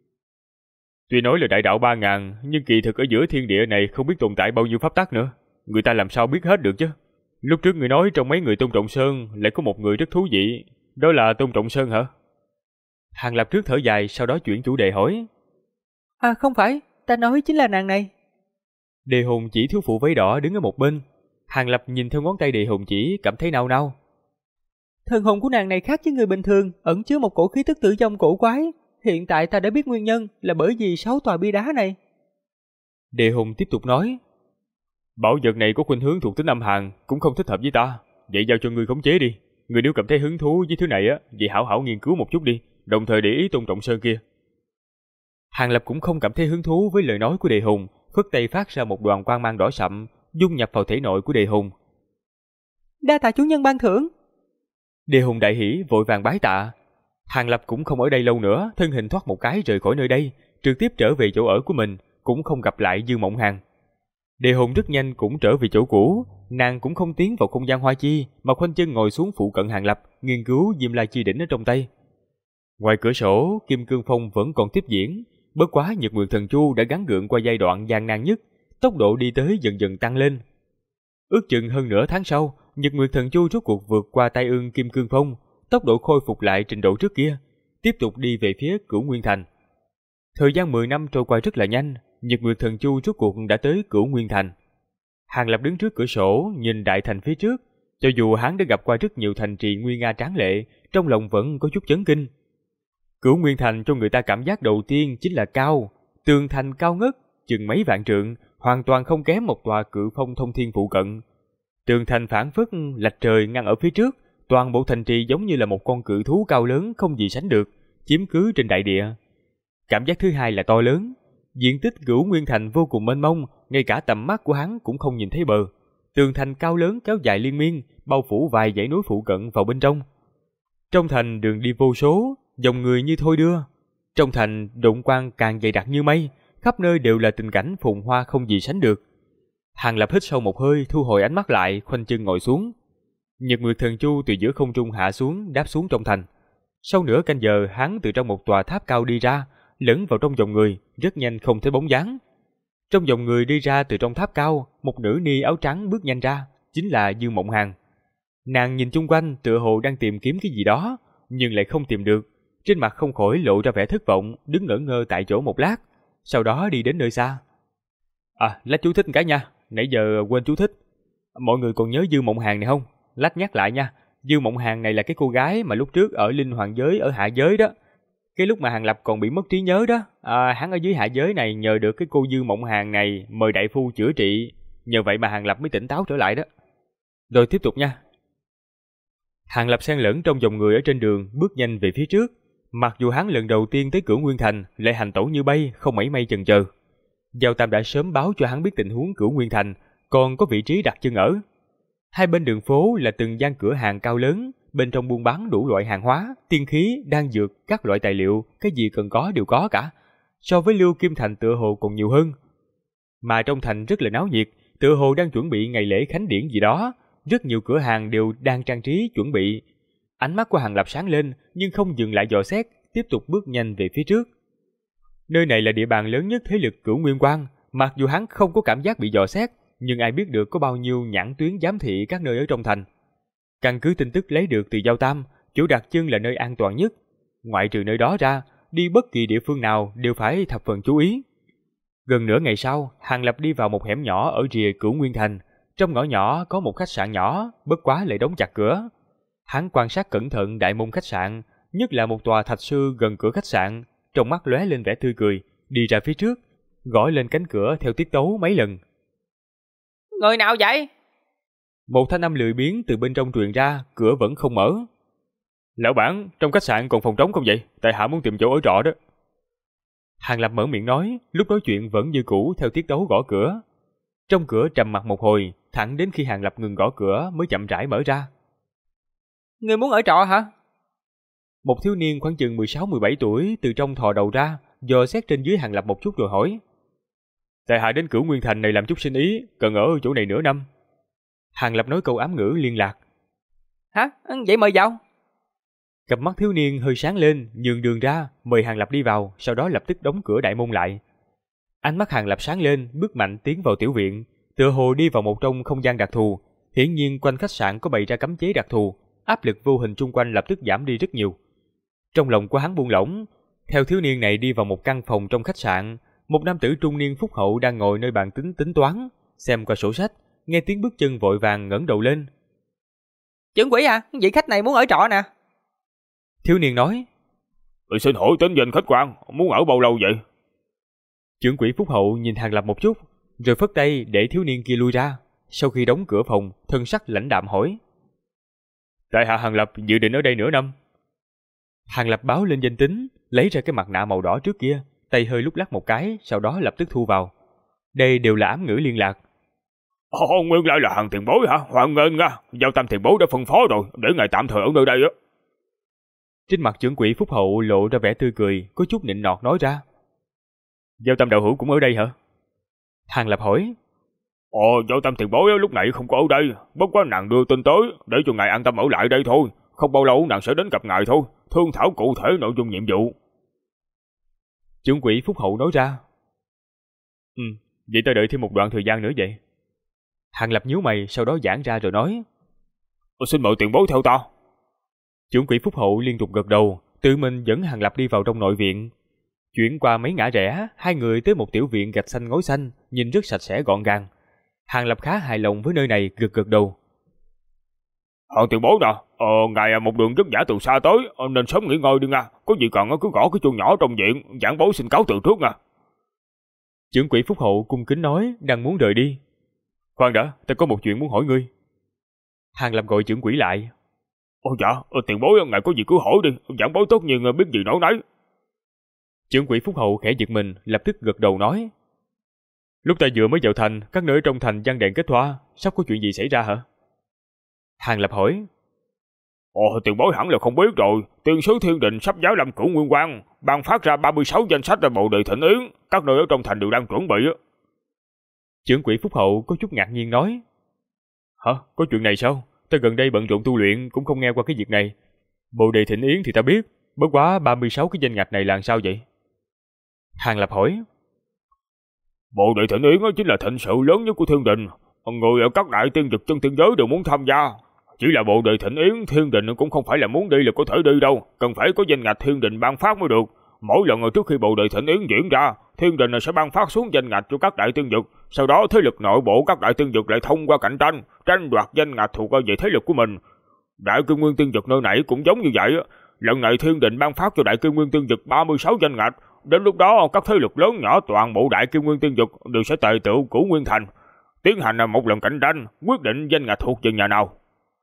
Tuy nói là đại đạo 3000, nhưng kỳ thực ở giữa thiên địa này không biết tồn tại bao nhiêu pháp tắc nữa, người ta làm sao biết hết được chứ? Lúc trước người nói trong mấy người Tôn Trọng Sơn lại có một người rất thú vị, đó là Tôn Trọng Sơn hả? Hàng Lập trước thở dài, sau đó chuyển chủ đề hỏi. Không phải, ta nói chính là nàng này. Địa Hùng chỉ thiếu phụ váy đỏ đứng ở một bên. Hàng Lập nhìn theo ngón tay Địa Hùng chỉ, cảm thấy nao nao. Thần hồn của nàng này khác với người bình thường, ẩn chứa một cổ khí tức tử vong cổ quái. Hiện tại ta đã biết nguyên nhân là bởi vì 6 tòa bia đá này. Địa Hùng tiếp tục nói. Bảo vật này có khuynh hướng thuộc tính âm hàn, cũng không thích hợp với ta, vậy giao cho ngươi khống chế đi. Ngươi nếu cảm thấy hứng thú với thứ này á, vậy hảo hảo nghiên cứu một chút đi, đồng thời để ý Tôn Trọng Sơn kia. Hàng Lập cũng không cảm thấy hứng thú với lời nói của Địa Hùng, phất tay phát ra một đoàn quang mang đỏ sậm, dung nhập vào thể nội của Địa Hùng. Đa tạ chủ nhân ban thưởng. Địa Hùng đại hỉ vội vàng bái tạ. Hàng Lập cũng không ở đây lâu nữa, thân hình thoát một cái rời khỏi nơi đây, trực tiếp trở về chỗ ở của mình, cũng không gặp lại Dương Mộng Hàn. Địa Hùng rất nhanh cũng trở về chỗ cũ, nàng cũng không tiến vào không gian hoa chi, mà khoanh chân ngồi xuống phụ cận Hàng Lập, nghiên cứu Diêm La Chi Đỉnh ở trong tay. Ngoài cửa sổ, Kim Cương Phong vẫn còn tiếp diễn, bất quá Nhật Nguyệt Thần Chu đã gắng gượng qua giai đoạn gian nan nhất, tốc độ đi tới dần dần tăng lên. Ước chừng hơn nửa tháng sau, Nhật Nguyệt Thần Chu rốt cuộc vượt qua tai ương Kim Cương Phong, tốc độ khôi phục lại trình độ trước kia, tiếp tục đi về phía Cửu Nguyên Thành. Thời gian 10 năm trôi qua rất là nhanh, Nhật Nguyệt Thần Chu rốt cuộc đã tới Cửu Nguyên Thành. Hàng Lập đứng trước cửa sổ, nhìn đại thành phía trước, cho dù hắn đã gặp qua rất nhiều thành trì nguy nga tráng lệ, trong lòng vẫn có chút chấn kinh. Cửu Nguyên Thành cho người ta cảm giác đầu tiên chính là cao, tường thành cao ngất, chừng mấy vạn trượng, hoàn toàn không kém một tòa cự phong thông thiên phụ cận. Tường thành phảng phất lạch trời ngăn ở phía trước, toàn bộ thành trì giống như là một con cự thú cao lớn không gì sánh được, chiếm cứ trên đại địa. Cảm giác thứ hai là to lớn, diện tích Cửu Nguyên Thành vô cùng mênh mông, ngay cả tầm mắt của hắn cũng không nhìn thấy bờ. Tường thành cao lớn kéo dài liên miên, bao phủ vài dãy núi phụ cận vào bên trong. Trong thành đường đi vô số, dòng người như thôi đưa. Trong thành đụng quang càng dày đặc như mây, khắp nơi đều là tình cảnh phồn hoa không gì sánh được. Hàng Lập hít sâu một hơi, thu hồi ánh mắt lại, khoanh chân ngồi xuống. Nhật Nguyệt Thần Chu từ giữa không trung hạ xuống, đáp xuống trong thành. Sau nửa canh giờ, hắn từ trong một tòa tháp cao đi ra, lẫn vào trong dòng người, rất nhanh không thấy bóng dáng. Trong dòng người đi ra từ trong tháp cao, một nữ ni áo trắng bước nhanh ra, chính là Dương Mộng Hàn. Nàng nhìn chung quanh, tựa hồ đang tìm kiếm cái gì đó, nhưng lại không tìm được. Trên mặt không khỏi lộ ra vẻ thất vọng, đứng ngẩn ngơ tại chỗ một lát, sau đó đi đến nơi xa. Lát chú thích cái nha, nãy giờ quên chú thích. Mọi người còn nhớ Dương Mộng Hàn này không? Lát nhắc lại nha. Dương Mộng Hàn này là cái cô gái mà lúc trước ở linh hoàng giới ở hạ giới đó. Cái lúc mà Hàng Lập còn bị mất trí nhớ đó, hắn ở dưới hạ giới này nhờ được cái cô Dương Mộng Hàn này mời đại phu chữa trị, nhờ vậy mà Hàng Lập mới tỉnh táo trở lại đó. Rồi tiếp tục nha. Hàng Lập xen lẫn trong dòng người ở trên đường, bước nhanh về phía trước. Mặc dù hắn lần đầu tiên tới Cửu Nguyên Thành, lại hành tẩu như bay, không mảy may chần chờ. Giao Tam đã sớm báo cho hắn biết tình huống Cửu Nguyên Thành, còn có vị trí đặt chân ở. Hai bên đường phố là từng gian cửa hàng cao lớn, bên trong buôn bán đủ loại hàng hóa, tiên khí, đan dược, các loại tài liệu, cái gì cần có đều có cả. So với Lưu Kim Thành tựa hồ còn nhiều hơn. Mà trong thành rất là náo nhiệt, tựa hồ đang chuẩn bị ngày lễ khánh điển gì đó, rất nhiều cửa hàng đều đang trang trí chuẩn bị. Ánh mắt của Hàng Lập sáng lên, nhưng không dừng lại dò xét, tiếp tục bước nhanh về phía trước. Nơi này là địa bàn lớn nhất thế lực Cửu Nguyên Quang, mặc dù hắn không có cảm giác bị dò xét, nhưng ai biết được có bao nhiêu nhãn tuyến giám thị các nơi ở trong thành. Căn cứ tin tức lấy được từ Giao Tam, chỗ đặt chân là nơi an toàn nhất. Ngoại trừ nơi đó ra, đi bất kỳ địa phương nào đều phải thập phần chú ý. Gần nửa ngày sau, Hàng Lập đi vào một hẻm nhỏ ở rìa Cửu Nguyên Thành. Trong ngõ nhỏ có một khách sạn nhỏ, bất quá lại đóng chặt cửa. Hắn quan sát cẩn thận đại môn khách sạn, nhất là một tòa thạch sư gần cửa khách sạn, trong mắt lóe lên vẻ tươi cười, đi ra phía trước, gõ lên cánh cửa theo tiết tấu mấy lần. Người nào vậy? Một thanh âm lười biếng từ bên trong truyền ra, cửa vẫn không mở. Lão bản, trong khách sạn còn phòng trống không vậy? Tại hạ muốn tìm chỗ ở trọ đó. Hàng Lập mở miệng nói, lúc nói chuyện vẫn như cũ theo tiết tấu gõ cửa. Trong cửa trầm mặc một hồi, thẳng đến khi Hàng Lập ngừng gõ cửa mới chậm rãi mở ra. Người muốn ở trọ hả? Một thiếu niên khoảng chừng 16-17 tuổi từ trong thò đầu ra, dò xét trên dưới Hàng Lập một chút rồi hỏi. Tại hạ đến Cửu Nguyên Thành này làm chút sinh ý, cần ở chỗ này nửa năm. Hàng Lập nói câu ám ngữ liên lạc. Hả? Vậy mời vào. Cặp mắt thiếu niên hơi sáng lên, nhường đường ra, mời Hàng Lập đi vào, sau đó lập tức đóng cửa đại môn lại. Ánh mắt Hàng Lập sáng lên, bước mạnh tiến vào tiểu viện, tựa hồ đi vào một trong không gian đặc thù. Hiển nhiên quanh khách sạn có bày ra cấm chế đặc thù, áp lực vô hình chung quanh lập tức giảm đi rất nhiều. Trong lòng của hắn buông lỏng, theo thiếu niên này đi vào một căn phòng trong khách sạn, một nam tử trung niên phúc hậu đang ngồi nơi bàn tính toán, xem qua sổ sách, nghe tiếng bước chân vội vàng ngẩng đầu lên. Trưởng quỹ à, vị khách này muốn ở trọ nè. Thiếu niên nói. Xin hỏi tên danh khách quan, muốn ở bao lâu vậy? Trưởng quỹ phúc hậu nhìn Hàng Lập một chút, rồi phất tay để thiếu niên kia lui ra. Sau khi đóng cửa phòng, thân sắc lãnh đạm hỏi. Tại hạ Hàng Lập dự định ở đây nửa năm. Hàng Lập báo lên danh tính, lấy ra cái mặt nạ màu đỏ trước kia, tay hơi lúc lắc một cái, sau đó lập tức thu vào. Đây đều là ám ngữ liên lạc. Nguyên lại là Hàng tiền bối hả? Hoan nghênh nha, Giao Tam tiền bối đã phân phó rồi, để ngài tạm thời ở nơi đây á. Trên mặt trưởng quỹ phúc hậu lộ ra vẻ tươi cười, có chút nịnh nọt nói ra. Giao Tam đạo hữu cũng ở đây hả? Hàng Lập hỏi. Giao Tam tiền bối lúc này không có ở đây, bất quá nàng đưa tin tới, để cho ngài an tâm ở lại đây thôi. Không bao lâu nàng sẽ đến gặp ngài thôi, thương thảo cụ thể nội dung nhiệm vụ. Trưởng quỹ phúc hậu nói ra. Vậy ta đợi thêm một đoạn thời gian nữa vậy. Hàng Lập nhíu mày, sau đó giãn ra rồi nói. Xin mời tiền bối theo ta. Trưởng quỹ phúc hậu liên tục gật đầu, tự mình dẫn Hàng Lập đi vào trong nội viện. Chuyển qua mấy ngã rẽ, hai người tới một tiểu viện gạch xanh ngói xanh, nhìn rất sạch sẽ gọn gàng. Hàng Lập khá hài lòng với nơi này, gật đầu. Hàng tiền bối nè, ngài một đường vất vả từ xa tới, nên sớm nghỉ ngơi đi nha. Có gì cần cứ gõ cái chuông nhỏ trong viện, giảng bối xin cáo từ trước nha. Trưởng quỹ phúc hậu cung kính nói, đang muốn rời đi. Khoan đã, ta có một chuyện muốn hỏi ngươi. Hàng Lập gọi trưởng quỹ lại. Dạ, tiền bối ngài có gì cứ hỏi đi, giảng bối tất nhiên biết gì nói nấy. Trưởng quỹ phúc hậu khẽ giật mình, lập tức gật đầu nói. Lúc ta vừa mới vào thành, các nơi trong thành giăng đèn kết thoa, sắp có chuyện gì xảy ra hả? Hàng Lập hỏi. Ồ, tiền bối hẳn là không biết rồi. Tiên sứ Thiên Đình sắp giáng lâm Cửu Nguyên Quang, ban phát ra 36 danh sách ra Bồ Đề Thịnh Yến. Các nơi ở trong thành đều đang chuẩn bị. Trưởng quỹ Phúc Hậu có chút ngạc nhiên nói. Hả? Có chuyện này sao? Ta gần đây bận rộn tu luyện cũng không nghe qua cái việc này. Bồ Đề Thịnh Yến thì ta biết, bất quá 36 cái danh ngạch này là sao vậy? Hàng Lập hỏi. Bồ Đề Thịnh Yến chính là thịnh sự lớn nhất của Thiên Đình. Người ở các đại tiên vực chân tiên giới đều muốn tham gia. Chỉ là Bồ Đề Thịnh Yến, Thiên Đình cũng không phải là muốn đi là có thể đi đâu, cần phải có danh ngạch Thiên Đình ban phát mới được. Mỗi lần trước khi Bồ Đề Thịnh Yến diễn ra, Thiên Đình sẽ ban phát xuống danh ngạch cho các đại tiên vực, sau đó thế lực nội bộ các đại tiên vực lại thông qua cạnh tranh đoạt danh ngạch thuộc về thế lực của mình. Đại Kim Nguyên Tiên vực nơi này cũng giống như vậy. Lần này Thiên Đình ban phát cho Đại Kim Nguyên Tiên vực 36 danh ngạch, đến lúc đó các thế lực lớn nhỏ toàn bộ Đại Kim Nguyên Tiên vực đều sẽ tề tựu Cửu Nguyên Thành, tiến hành một lần cạnh tranh, quyết định danh ngạch thuộc về nhà nào.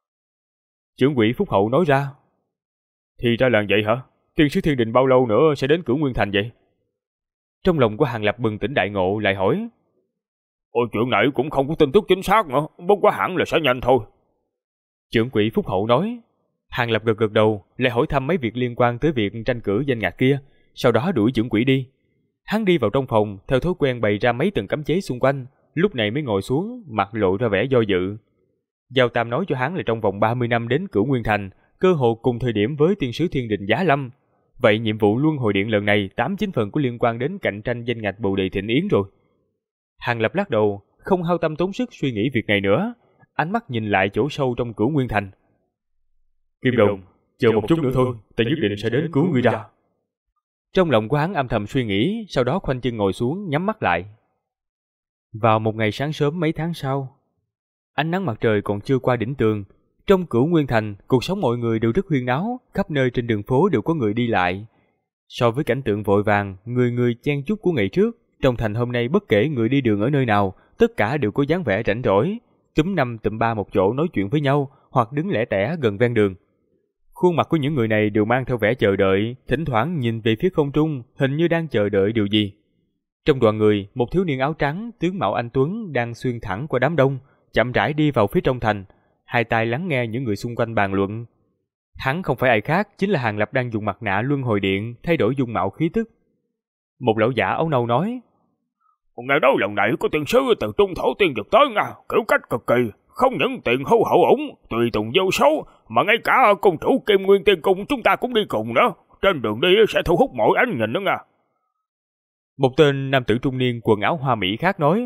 Trưởng quỹ Phúc Hậu nói ra. Thì ra là vậy hả? Tiên sứ Thiên Đình bao lâu nữa sẽ đến Cửu Nguyên Thành vậy? Trong lòng của Hàng Lập bừng tỉnh đại ngộ, lại hỏi. Ôi, chuyện này cũng không có tin tức chính xác nữa, bất quá hẳn là sẽ nhanh thôi. Trưởng quỹ Phúc Hậu nói. Hàng Lập gật đầu, lại hỏi thăm mấy việc liên quan tới việc tranh cử danh ngạch kia, sau đó đuổi trưởng quỹ đi. Hắn đi vào trong phòng, theo thói quen bày ra mấy tầng cấm chế xung quanh, lúc này mới ngồi xuống, mặt lộ ra vẻ do dự. Giao Tam nói cho hắn là trong vòng 30 năm đến Cửu Nguyên Thành, cơ hồ cùng thời điểm với tiên sứ Thiên Đình giá lâm. Vậy nhiệm vụ Luân Hồi Điện lần này 8-9 phần có liên quan đến cạnh tranh danh ngạch Bồ Đề Thịnh Yến rồi. Hàng Lập lắc đầu, không hao tâm tốn sức suy nghĩ việc này nữa, ánh mắt nhìn lại chỗ sâu trong Cửu Nguyên Thành. Kim Đồng, chờ một chút nữa thôi, ta nhất định sẽ đến cứu ngươi ra. Trong lòng của hắn âm thầm suy nghĩ, sau đó khoanh chân ngồi xuống, nhắm mắt lại. Vào một ngày sáng sớm mấy tháng sau, ánh nắng mặt trời còn chưa qua đỉnh tường, trong Cửu Nguyên Thành, cuộc sống mọi người đều rất huyên náo, khắp nơi trên đường phố đều có người đi lại. So với cảnh tượng vội vàng, người người chen chúc của ngày trước, trong thành hôm nay bất kể người đi đường ở nơi nào, tất cả đều có dáng vẻ rảnh rỗi, túm năm tụm ba một chỗ nói chuyện với nhau, hoặc đứng lẻ tẻ gần ven đường. Khuôn mặt của những người này đều mang theo vẻ chờ đợi, thỉnh thoảng nhìn về phía không trung, hình như đang chờ đợi điều gì. Trong đoàn người, một thiếu niên áo trắng, tướng mạo anh tuấn đang xuyên thẳng qua đám đông, chậm rãi đi vào phía trong thành, hai tai lắng nghe những người xung quanh bàn luận. Hắn không phải ai khác, chính là Hàng Lập đang dùng mặt nạ Luân Hồi Điện thay đổi dung mạo khí tức. Một lão giả áo nâu nói: Ngày đó lần này có tiên sứ từ Trung Thổ Tiên vực tới nha, kiểu cách cực kỳ, không những tiền hưu hậu ủng, tùy tùng vô số, mà ngay cả cung chủ Kim Nguyên Tiên Cung chúng ta cũng đi cùng nữa. Trên đường đi sẽ thu hút mọi ánh nhìn nữa nha. Một tên nam tử trung niên quần áo hoa mỹ khác nói: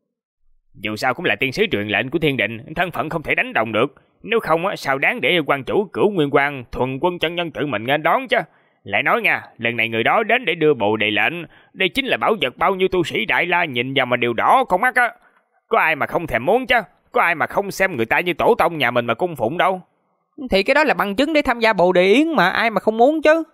Dù sao cũng là tiên sứ truyền lệnh của Thiên Đình, thân phận không thể đánh đồng được. Nếu không sao đáng để quan chủ Cửu Nguyên Quang thuần quân chân nhân tự mình nghênh đón chứ. Lại nói nha, lần này người đó đến để đưa Bồ Đề lệnh, đây chính là bảo vật bao nhiêu tu sĩ Đại La nhìn vào mà đều đỏ con mắt á. Có ai mà không thèm muốn chứ, có ai mà không xem người ta như tổ tông nhà mình mà cung phụng đâu. Thì cái đó là bằng chứng để tham gia Bồ Đề Yến mà, ai mà không muốn chứ.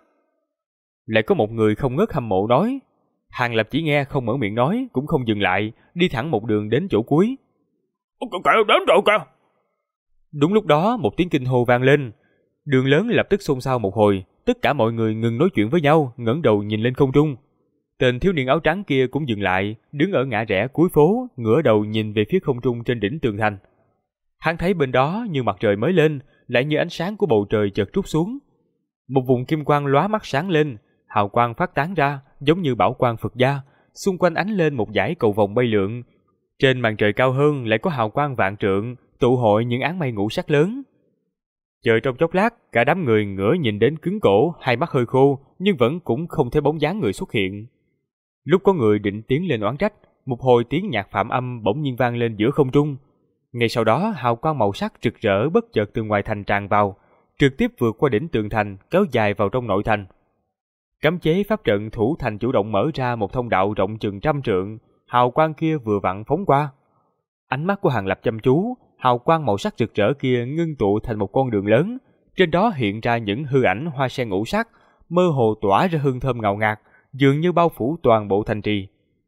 Lại có một người không ngớt hâm mộ nói. Hàng Lập chỉ nghe không mở miệng nói, cũng không dừng lại, đi thẳng một đường đến chỗ cuối. Kìa, đến rồi kìa. Đúng lúc đó một tiếng kinh hô vang lên, đường lớn lập tức xôn xao một hồi, tất cả mọi người ngừng nói chuyện với nhau, ngẩng đầu nhìn lên không trung. Tên thiếu niên áo trắng kia cũng dừng lại, đứng ở ngã rẽ cuối phố, ngửa đầu nhìn về phía không trung trên đỉnh tường thành. Hắn thấy bên đó như mặt trời mới lên, lại như ánh sáng của bầu trời chợt trút xuống. Một vùng kim quang lóa mắt sáng lên, hào quang phát tán ra, giống như bảo quang Phật gia, xung quanh ánh lên một dải cầu vồng bay lượn. Trên màn trời cao hơn lại có hào quang vạn trượng, tụ hội những áng mây ngũ sắc lớn. Chờ trong chốc lát, cả đám người ngửa nhìn đến cứng cổ, hai mắt hơi khô, nhưng vẫn cũng không thấy bóng dáng người xuất hiện. Lúc có người định tiến lên oán trách, một hồi tiếng nhạc phạm âm bỗng nhiên vang lên giữa không trung. Ngay sau đó, hào quang màu sắc rực rỡ bất chợt từ ngoài thành tràn vào, trực tiếp vượt qua đỉnh tường thành, kéo dài vào trong nội thành. Cấm chế pháp trận thủ thành chủ động mở ra một thông đạo rộng chừng 100 trượng, hào quang kia vừa vặn phóng qua. Ánh mắt của Hàng Lập chăm chú, hào quang màu sắc rực rỡ kia ngưng tụ thành một con đường lớn, trên đó hiện ra những hư ảnh hoa sen ngũ sắc, mơ hồ tỏa ra hương thơm ngào ngạt, dường như bao phủ toàn bộ thành trì.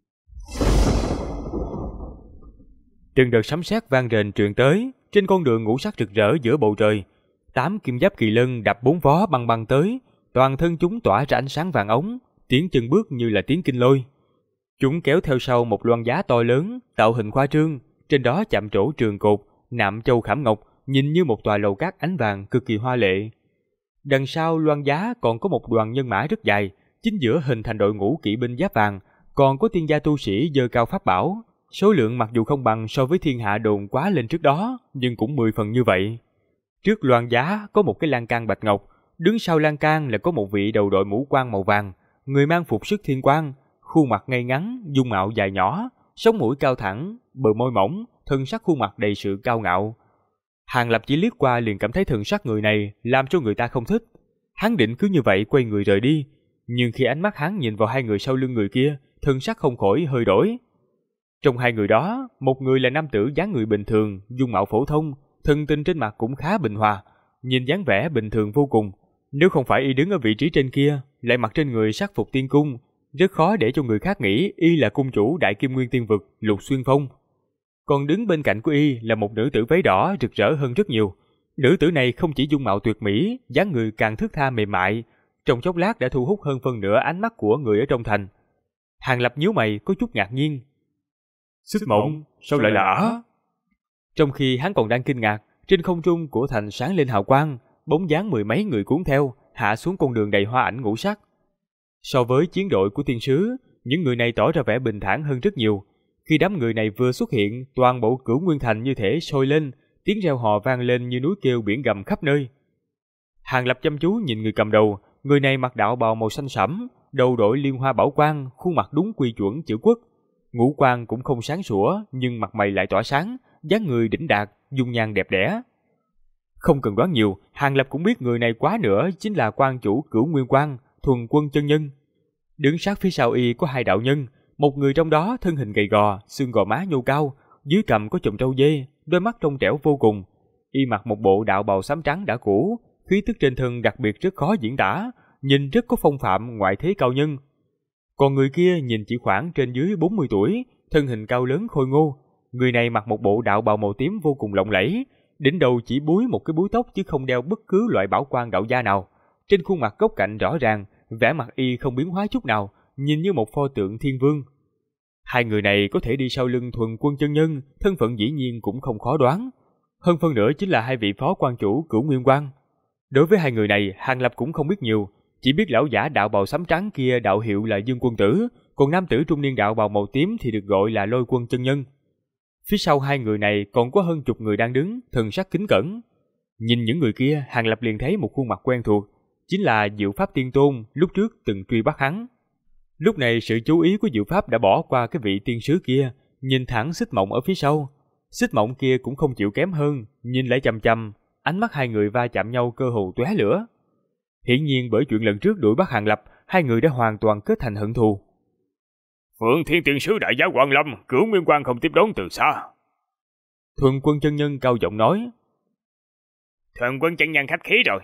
Từng đợt sấm sét vang rền truyền tới, trên con đường ngũ sắc rực rỡ giữa bầu trời, 8 kim giáp kỳ lân đạp 4 vó băng băng tới, toàn thân chúng tỏa ra ánh sáng vàng ống, tiếng chân bước như là tiếng kinh lôi. Chúng kéo theo sau một loan giá to lớn, tạo hình khoa trương, trên đó chạm trổ trường cột, nạm châu khảm ngọc, nhìn như một tòa lầu cát ánh vàng cực kỳ hoa lệ. Đằng sau Loan Giá còn có một đoàn nhân mã rất dài, chính giữa hình thành đội ngũ kỵ binh giáp vàng, còn có tiên gia tu sĩ giơ cao pháp bảo. Số lượng mặc dù không bằng so với thiên hạ đồn quá lên trước đó, nhưng cũng 10 phần như vậy. Trước Loan Giá có một cái lan can bạch ngọc, đứng sau lan can là có một vị đầu đội mũ quan màu vàng, người mang phục sức thiên quan, khuôn mặt ngay ngắn, dung mạo dài nhỏ, sống mũi cao thẳng, bờ môi mỏng, thân sắc khuôn mặt đầy sự cao ngạo. Hàng Lập chỉ liếc qua liền cảm thấy thần sắc người này làm cho người ta không thích. Hắn định cứ như vậy quay người rời đi, nhưng khi ánh mắt hắn nhìn vào hai người sau lưng người kia, thần sắc không khỏi hơi đổi. Trong hai người đó, một người là nam tử dáng người bình thường, dung mạo phổ thông, thân tinh trên mặt cũng khá bình hòa, nhìn dáng vẻ bình thường vô cùng. Nếu không phải y đứng ở vị trí trên kia, lại mặc trên người sắc phục tiên cung, rất khó để cho người khác nghĩ y là cung chủ Đại Kim Nguyên Tiên Vực Lục Xuyên Phong. Còn đứng bên cạnh của y là một nữ tử váy đỏ rực rỡ hơn rất nhiều. Nữ tử này không chỉ dung mạo tuyệt mỹ, dáng người càng thướt tha mềm mại, trong chốc lát đã thu hút hơn phân nửa ánh mắt của người ở trong thành. Hàng Lập nhíu mày có chút ngạc nhiên. Xích Mộng, sao lại là ả? Trong khi hắn còn đang kinh ngạc, trên không trung của thành sáng lên hào quang, bóng dáng mười mấy người cuốn theo, hạ xuống con đường đầy hoa ảnh ngũ sắc. So với chiến đội của tiên sứ, những người này tỏ ra vẻ bình thản hơn rất nhiều. Khi đám người này vừa xuất hiện, toàn bộ Cửu Nguyên Thành như thể sôi lên, tiếng reo hò vang lên như núi kêu biển gầm khắp nơi. Hàng Lập chăm chú nhìn người cầm đầu, người này mặc đạo bào màu xanh sẫm, đầu đội liên hoa bảo quang, khuôn mặt đúng quy chuẩn chữ quốc. Ngũ quan cũng không sáng sủa, nhưng mặt mày lại tỏa sáng, dáng người đỉnh đạt, dung nhan đẹp đẽ. Không cần đoán nhiều, Hàng Lập cũng biết người này quá nữa chính là quan chủ Cửu Nguyên Quan, Thuần Quân chân nhân. Đứng sát phía sau y có hai đạo nhân, một người trong đó thân hình gầy gò, xương gò má nhô cao, dưới cằm có chùm râu dê, đôi mắt trong trẻo vô cùng. Y mặc một bộ đạo bào xám trắng đã cũ, khí tức trên thân đặc biệt rất khó diễn tả, nhìn rất có phong phạm ngoại thế cao nhân. Còn người kia nhìn chỉ khoảng trên dưới 40 tuổi, thân hình cao lớn khôi ngô. Người này mặc một bộ đạo bào màu tím vô cùng lộng lẫy, đỉnh đầu chỉ búi một cái búi tóc chứ không đeo bất cứ loại bảo quan đạo gia nào. Trên khuôn mặt góc cạnh rõ ràng, vẻ mặt y không biến hóa chút nào, nhìn như một pho tượng thiên vương. Hai người này có thể đi sau lưng Thuần Quân chân nhân, thân phận dĩ nhiên cũng không khó đoán. Hơn phân nửa chính là hai vị phó quan chủ Cửu Nguyên Quan. Đối với hai người này, Hàng Lập cũng không biết nhiều, chỉ biết lão giả đạo bào xám trắng kia đạo hiệu là Dương Quân Tử, còn nam tử trung niên đạo bào màu tím thì được gọi là Lôi Quân chân nhân. Phía sau hai người này còn có hơn chục người đang đứng, thần sắc kính cẩn. Nhìn những người kia, Hàng Lập liền thấy một khuôn mặt quen thuộc, chính là Diệu Pháp Tiên Tôn lúc trước từng truy bắt hắn. Lúc này sự chú ý của Diệu Pháp đã bỏ qua cái vị tiên sứ kia, nhìn thẳng Xích Mộng ở phía sau. Xích Mộng kia cũng không chịu kém hơn, nhìn lại chằm chằm, ánh mắt hai người va chạm nhau cơ hồ tóe lửa. Hiển nhiên bởi chuyện lần trước đuổi bắt Hàng Lập, hai người đã hoàn toàn kết thành hận thù. Phượng Thiên Tiên Sứ đại giá Quan Lâm, Cửu Nguyên Quan không tiếp đón từ xa. Thuần Quân chân nhân cao giọng nói. Thuần Quân chân nhân khách khí rồi.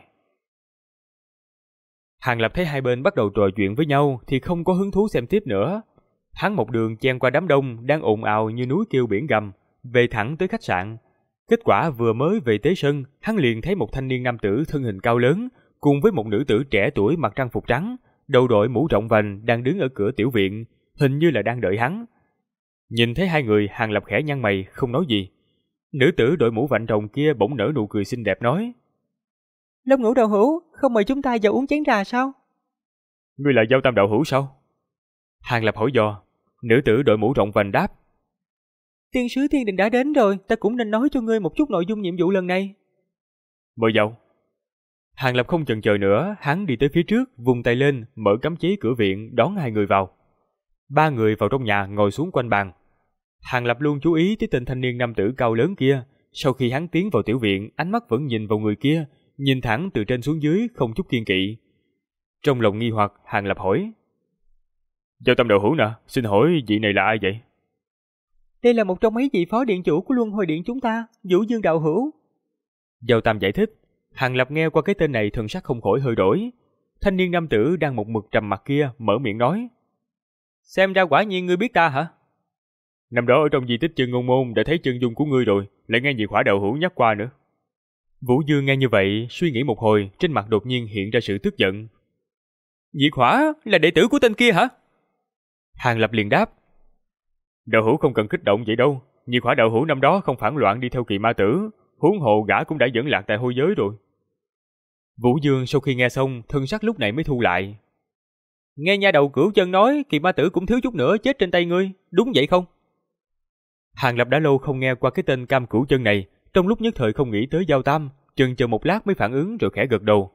Hàng Lập thấy hai bên bắt đầu trò chuyện với nhau thì không có hứng thú xem tiếp nữa. Hắn một đường chen qua đám đông đang ồn ào như núi kêu biển gầm, về thẳng tới khách sạn. Kết quả vừa mới về tới sân, hắn liền thấy một thanh niên nam tử thân hình cao lớn cùng với một nữ tử trẻ tuổi mặc trang phục trắng, đầu đội mũ rộng vành đang đứng ở cửa tiểu viện, hình như là đang đợi hắn. Nhìn thấy hai người, Hàng Lập khẽ nhăn mày, không nói gì. Nữ tử đội mũ vành rồng kia bỗng nở nụ cười xinh đẹp nói: Long Ngũ đạo hữu, không mời chúng ta vào uống chén trà sao? Ngươi là Giao Tam đạo hữu sao? Hàng Lập hỏi dò. Nữ tử đội mũ rộng vành đáp: Tiên sứ thiên đình đã đến rồi, ta cũng nên nói cho ngươi một chút nội dung nhiệm vụ lần này. Mời vào. Hàng Lập không chần chờ nữa, hắn đi tới phía trước, vung tay lên, mở cấm chế cửa viện đón hai người vào. Ba người vào trong nhà ngồi xuống quanh bàn. Hàng Lập luôn chú ý tới tên thanh niên nam tử cao lớn kia. Sau khi hắn tiến vào tiểu viện, ánh mắt vẫn nhìn vào người kia, nhìn thẳng từ trên xuống dưới, không chút kiêng kỵ. Trong lòng nghi hoặc, Hàng Lập hỏi: Giao Tam đạo hữu nè, xin hỏi vị này là ai vậy? Đây là một trong mấy vị phó điện chủ của Luân Hồi Điện chúng ta, Vũ Dương đạo hữu. Giao Tam giải thích. Hàng Lập nghe qua cái tên này thần sắc không khỏi hơi đổi. Thanh niên nam tử đang một mực trầm mặt kia mở miệng nói: Xem ra quả nhiên ngươi biết ta hả? Năm đó ở trong di tích Chân Ngôn Môn đã thấy chân dung của ngươi rồi, lại nghe Diệt Hỏa đạo hữu nhắc qua nữa. Vũ Dương nghe như vậy, suy nghĩ một hồi, trên mặt đột nhiên hiện ra sự tức giận. Diệt Hỏa là đệ tử của tên kia hả? Hàng Lập liền đáp: Đạo hữu không cần kích động vậy đâu, Diệt Hỏa đạo hữu năm đó không phản loạn đi theo Kỳ Ma Tử, huống hồ gã cũng đã dẫn lạc tại hôi giới rồi. Vũ Dương sau khi nghe xong, thân sắc lúc này mới thu lại. Nghe nha đầu Cửu Chân nói, Kỳ Ma Tử cũng thiếu chút nữa chết trên tay ngươi, đúng vậy không? Hàng Lập đã lâu không nghe qua cái tên Cam Cửu Chân này, trong lúc nhất thời không nghĩ tới Giao Tam, chần chờ một lát mới phản ứng rồi khẽ gật đầu.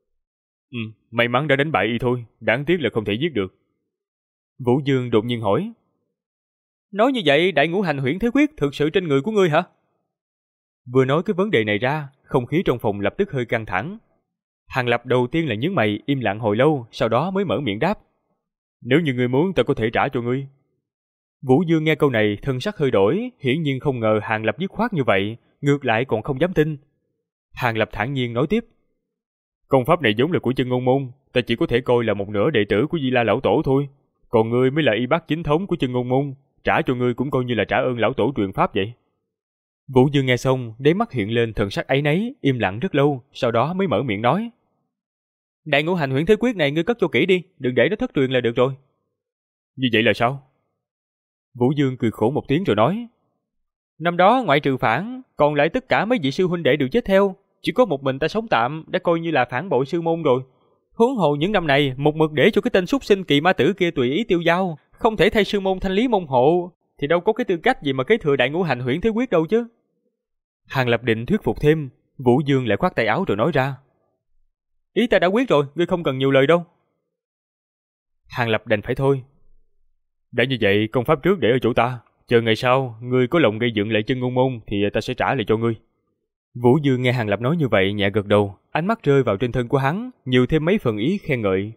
May mắn đã đánh bại y thôi, đáng tiếc là không thể giết được. Vũ Dương đột nhiên hỏi. Nói như vậy, Đại Ngũ Hành Huyễn Thế Quyết thực sự trên người của ngươi hả? Vừa nói cái vấn đề này ra, không khí trong phòng lập tức hơi căng thẳng. Hàng Lập đầu tiên là nhướng mày, im lặng hồi lâu, sau đó mới mở miệng đáp. Nếu như ngươi muốn, ta có thể trả cho ngươi. Vũ Dương nghe câu này, thân sắc hơi đổi, hiển nhiên không ngờ Hàng Lập dứt khoát như vậy, ngược lại còn không dám tin. Hàng Lập thản nhiên nói tiếp. Công pháp này giống là của Chân Ngôn Môn, ta chỉ có thể coi là một nửa đệ tử của Di La Lão Tổ thôi. Còn ngươi mới là y bác chính thống của Chân Ngôn Môn, trả cho ngươi cũng coi như là trả ơn Lão Tổ truyền pháp vậy. Vũ Dương nghe xong, đáy mắt hiện lên thần sắc áy náy, im lặng rất lâu, sau đó mới mở miệng nói. Đại Ngũ Hành Huyễn Thế Quyết này ngươi cất cho kỹ đi, đừng để nó thất truyền là được rồi. Như vậy là sao? Vũ Dương cười khổ một tiếng rồi nói. Năm đó ngoại trừ phản, còn lại tất cả mấy vị sư huynh đệ đều chết theo, chỉ có một mình ta sống tạm, đã coi như là phản bội sư môn rồi. Huống hồ những năm này, một mực để cho cái tên súc sinh Kỳ Ma Tử kia tùy ý tiêu dao, không thể thay sư môn thanh lý môn hộ, thì đâu có cái tư cách gì mà kế thừa Đại Ngũ Hành Huyễn Thế Quyết đâu chứ. Hàng Lập định thuyết phục thêm, Vũ Dương lại khoát tay áo rồi nói ra. Ý ta đã quyết rồi, ngươi không cần nhiều lời đâu. Hàng Lập đành phải thôi. Đã như vậy, công pháp trước để ở chỗ ta, chờ ngày sau, ngươi có lòng gây dựng lại Chân Ngôn Môn thì ta sẽ trả lại cho ngươi. Vũ Dương nghe Hàng Lập nói như vậy nhẹ gật đầu, ánh mắt rơi vào trên thân của hắn, nhiều thêm mấy phần ý khen ngợi.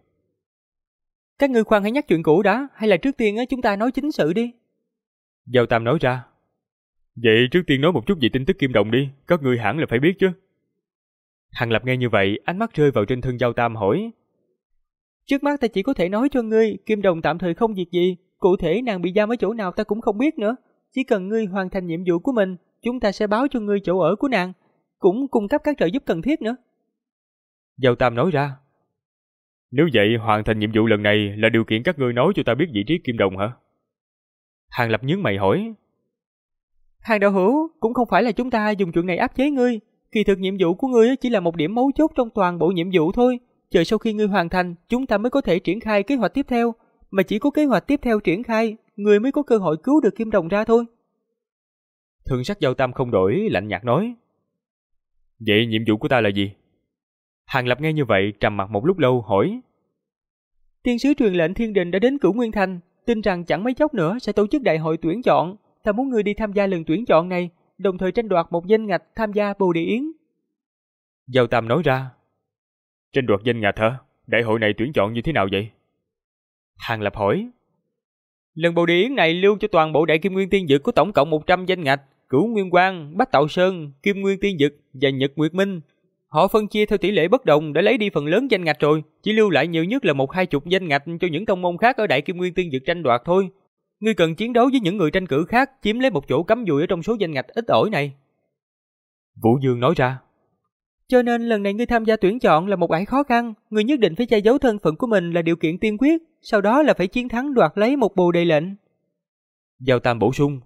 Các ngươi khoan hãy nhắc chuyện cũ đã, hay là trước tiên chúng ta nói chính sự đi. Giao Tam nói ra. Vậy trước tiên nói một chút về tin tức Kim Đồng đi, các ngươi hẳn là phải biết chứ. Hàng Lập nghe như vậy, ánh mắt rơi vào trên thân Giao Tam hỏi. Trước mắt ta chỉ có thể nói cho ngươi, Kim Đồng tạm thời không việc gì, cụ thể nàng bị giam ở chỗ nào ta cũng không biết nữa. Chỉ cần ngươi hoàn thành nhiệm vụ của mình, chúng ta sẽ báo cho ngươi chỗ ở của nàng, cũng cung cấp các trợ giúp cần thiết nữa. Giao Tam nói ra. Nếu vậy, hoàn thành nhiệm vụ lần này là điều kiện các ngươi nói cho ta biết vị trí Kim Đồng hả? Hàng Lập nhướng mày hỏi. Hàng đạo hữu, cũng không phải là chúng ta dùng chuyện này áp chế ngươi. Kỳ thực nhiệm vụ của ngươi chỉ là một điểm mấu chốt trong toàn bộ nhiệm vụ thôi. Chờ sau khi ngươi hoàn thành, chúng ta mới có thể triển khai kế hoạch tiếp theo. Mà chỉ có kế hoạch tiếp theo triển khai, ngươi mới có cơ hội cứu được Kim Đồng ra thôi. Thần sắc Giao Tam không đổi, lạnh nhạt nói. Vậy nhiệm vụ của ta là gì? Hàng Lập nghe như vậy, trầm mặc một lúc lâu, hỏi. Tiên sứ truyền lệnh Thiên Đình đã đến Cửu Nguyên Thành, tin rằng chẳng mấy chốc nữa sẽ tổ chức đại hội tuyển chọn. Ta muốn ngươi đi tham gia lần tuyển chọn này, đồng thời tranh đoạt một danh ngạch tham gia Bồ Đề Yến. Giao Tam nói ra. Tranh đoạt danh ngạch hả? Đại hội này tuyển chọn như thế nào vậy? Hàng Lập hỏi. Lần Bồ Đề Yến này lưu cho toàn bộ Đại Kim Nguyên Tiên Dực có tổng cộng 100 danh ngạch, Cửu Nguyên Quang, Bách Tạo Sơn, Kim Nguyên Tiên Dực và Nhật Nguyệt Minh. Họ phân chia theo tỷ lệ bất đồng đã lấy đi phần lớn danh ngạch rồi, chỉ lưu lại nhiều nhất là 1-20 danh ngạch cho những tông môn khác ở Đại Kim Nguyên Tiên Dực tranh đoạt thôi. Ngươi cần chiến đấu với những người tranh cử khác, chiếm lấy một chỗ cắm dùi ở trong số danh ngạch ít ỏi này. Vũ Dương nói ra. Cho nên lần này ngươi tham gia tuyển chọn là một ải khó khăn, ngươi nhất định phải che giấu thân phận của mình là điều kiện tiên quyết, sau đó là phải chiến thắng đoạt lấy một Bồ Đề lệnh. Giao Tam bổ sung.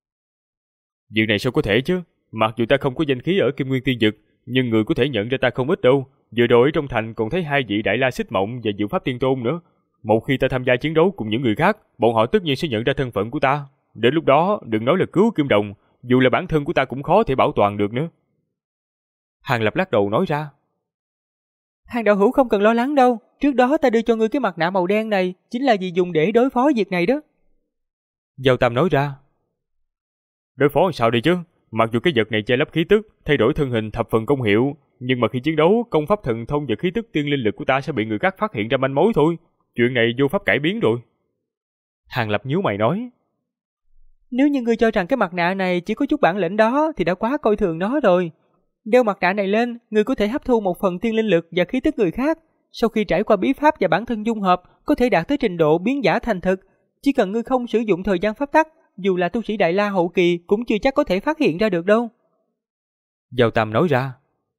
Việc này sao có thể chứ? Mặc dù ta không có danh khí ở Kim Nguyên Tiên Dực, nhưng người có thể nhận ra ta không ít đâu. Vừa rồi trong thành còn thấy 2 vị Đại La Xích Mộng và Diệu Pháp Tiên Tôn nữa. Một khi ta tham gia chiến đấu cùng những người khác, bọn họ tất nhiên sẽ nhận ra thân phận của ta. Đến lúc đó, đừng nói là cứu Kim Đồng, dù là bản thân của ta cũng khó thể bảo toàn được nữa. Hàng Lập lắc đầu nói ra. Hàng đạo hữu không cần lo lắng đâu, trước đó ta đưa cho ngươi cái mặt nạ màu đen này, chính là vì dùng để đối phó việc này đó. Giao Tam nói ra. Đối phó sao đi chứ? Mặc dù cái vật này che lấp khí tức, thay đổi thân hình thập phần công hiệu, nhưng mà khi chiến đấu, công pháp thần thông và khí tức tiên linh lực của ta sẽ bị người khác phát hiện ra manh mối thôi. Chuyện này vô pháp cải biến rồi. Hàng Lập nhíu mày nói. Nếu như ngươi cho rằng cái mặt nạ này chỉ có chút bản lĩnh đó thì đã quá coi thường nó rồi. Đeo mặt nạ này lên, ngươi có thể hấp thu một phần tiên linh lực và khí tức người khác. Sau khi trải qua bí pháp và bản thân dung hợp, có thể đạt tới trình độ biến giả thành thực. Chỉ cần ngươi không sử dụng thời gian pháp tắc, dù là tu sĩ Đại La hậu kỳ cũng chưa chắc có thể phát hiện ra được đâu. Giao Tam nói ra.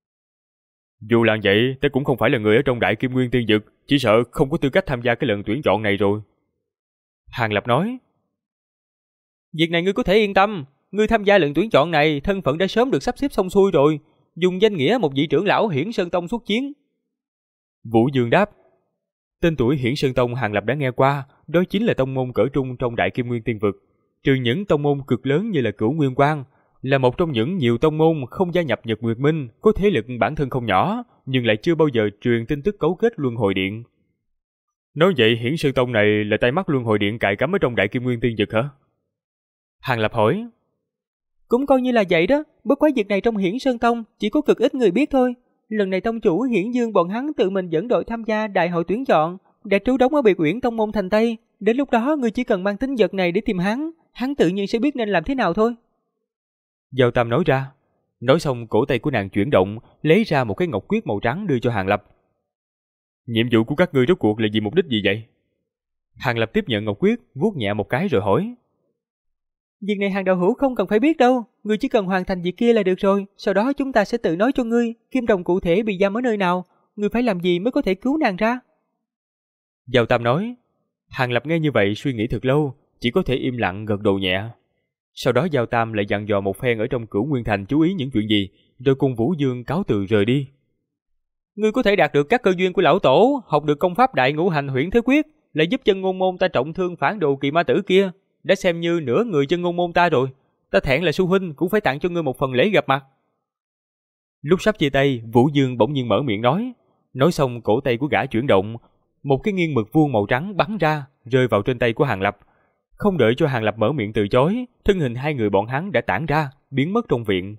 Dù là vậy, ta cũng không phải là người ở trong Đại Kim Nguyên Tiên Dực, chỉ sợ không có tư cách tham gia cái lần tuyển chọn này rồi. Hàng Lập nói. Việc này ngươi có thể yên tâm, ngươi tham gia lần tuyển chọn này, thân phận đã sớm được sắp xếp xong xuôi rồi, dùng danh nghĩa một vị trưởng lão Hiển Sơn Tông xuất chiến. Vũ Dương đáp. Tên tuổi Hiển Sơn Tông Hàng Lập đã nghe qua, đó chính là tông môn cỡ trung trong Đại Kim Nguyên Tiên Vực. Trừ những tông môn cực lớn như là Cửu Nguyên Quang, là một trong những nhiều tông môn không gia nhập Nhật Nguyệt Minh, có thế lực bản thân không nhỏ, nhưng lại chưa bao giờ truyền tin tức cấu kết Luân Hồi Điện. Nói vậy Hiển Sơn Tông này là tay mắt Luân Hồi Điện cài cắm ở trong Đại Kim Nguyên Tiên Vực hả? Hàng Lập hỏi. Cũng coi như là vậy đó, bất quá việc này trong Hiển Sơn Tông chỉ có cực ít người biết thôi. Lần này tông chủ Hiển Dương bọn hắn tự mình dẫn đội tham gia đại hội tuyển chọn, đã trú đóng ở biệt uyển tông môn thành Tây. Đến lúc đó ngươi chỉ cần mang tính vật này để tìm hắn tự nhiên sẽ biết nên làm thế nào thôi. Giao Tam nói ra. Nói xong cổ tay của nàng chuyển động, lấy ra một cái ngọc quyết màu trắng đưa cho Hàng Lập. Nhiệm vụ của các ngươi rốt cuộc là vì mục đích gì vậy? Hàng Lập tiếp nhận ngọc quyết, vuốt nhẹ một cái rồi hỏi. Việc này Hàng đạo hữu không cần phải biết đâu, ngươi chỉ cần hoàn thành việc kia là được rồi, sau đó chúng ta sẽ tự nói cho ngươi Kim Đồng cụ thể bị giam ở nơi nào, ngươi phải làm gì mới có thể cứu nàng ra. Giao Tam nói. Hàng Lập nghe như vậy suy nghĩ thật lâu, chỉ có thể im lặng gật đầu nhẹ. Sau đó Giao Tam lại dặn dò một phen ở trong Cửu Nguyên Thành chú ý những chuyện gì, rồi cùng Vũ Dương cáo từ rời đi. Ngươi có thể đạt được các cơ duyên của lão tổ, học được công pháp Đại Ngũ Hành Huyễn Thế Quyết, lại giúp chân ngôn môn ta trọng thương phản đồ kỳ ma tử kia, đã xem như nửa người chân ngôn môn ta rồi. Ta thẹn là sư huynh cũng phải tặng cho ngươi một phần lễ gặp mặt. Lúc sắp chia tay, Vũ Dương bỗng nhiên mở miệng nói. Nói xong cổ tay của gã chuyển động, một cái nghiêng mực vuông màu trắng bắn ra, rơi vào trên tay của Hàng Lập. Không đợi cho Hàng Lập mở miệng từ chối, thân hình hai người bọn hắn đã tản ra, biến mất trong viện.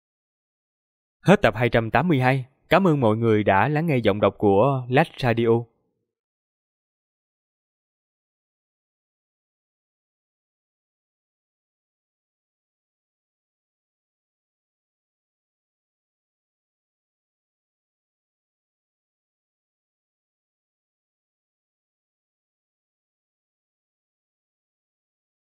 Hết tập 282. Cảm ơn mọi người đã lắng nghe giọng đọc của Lách Radio.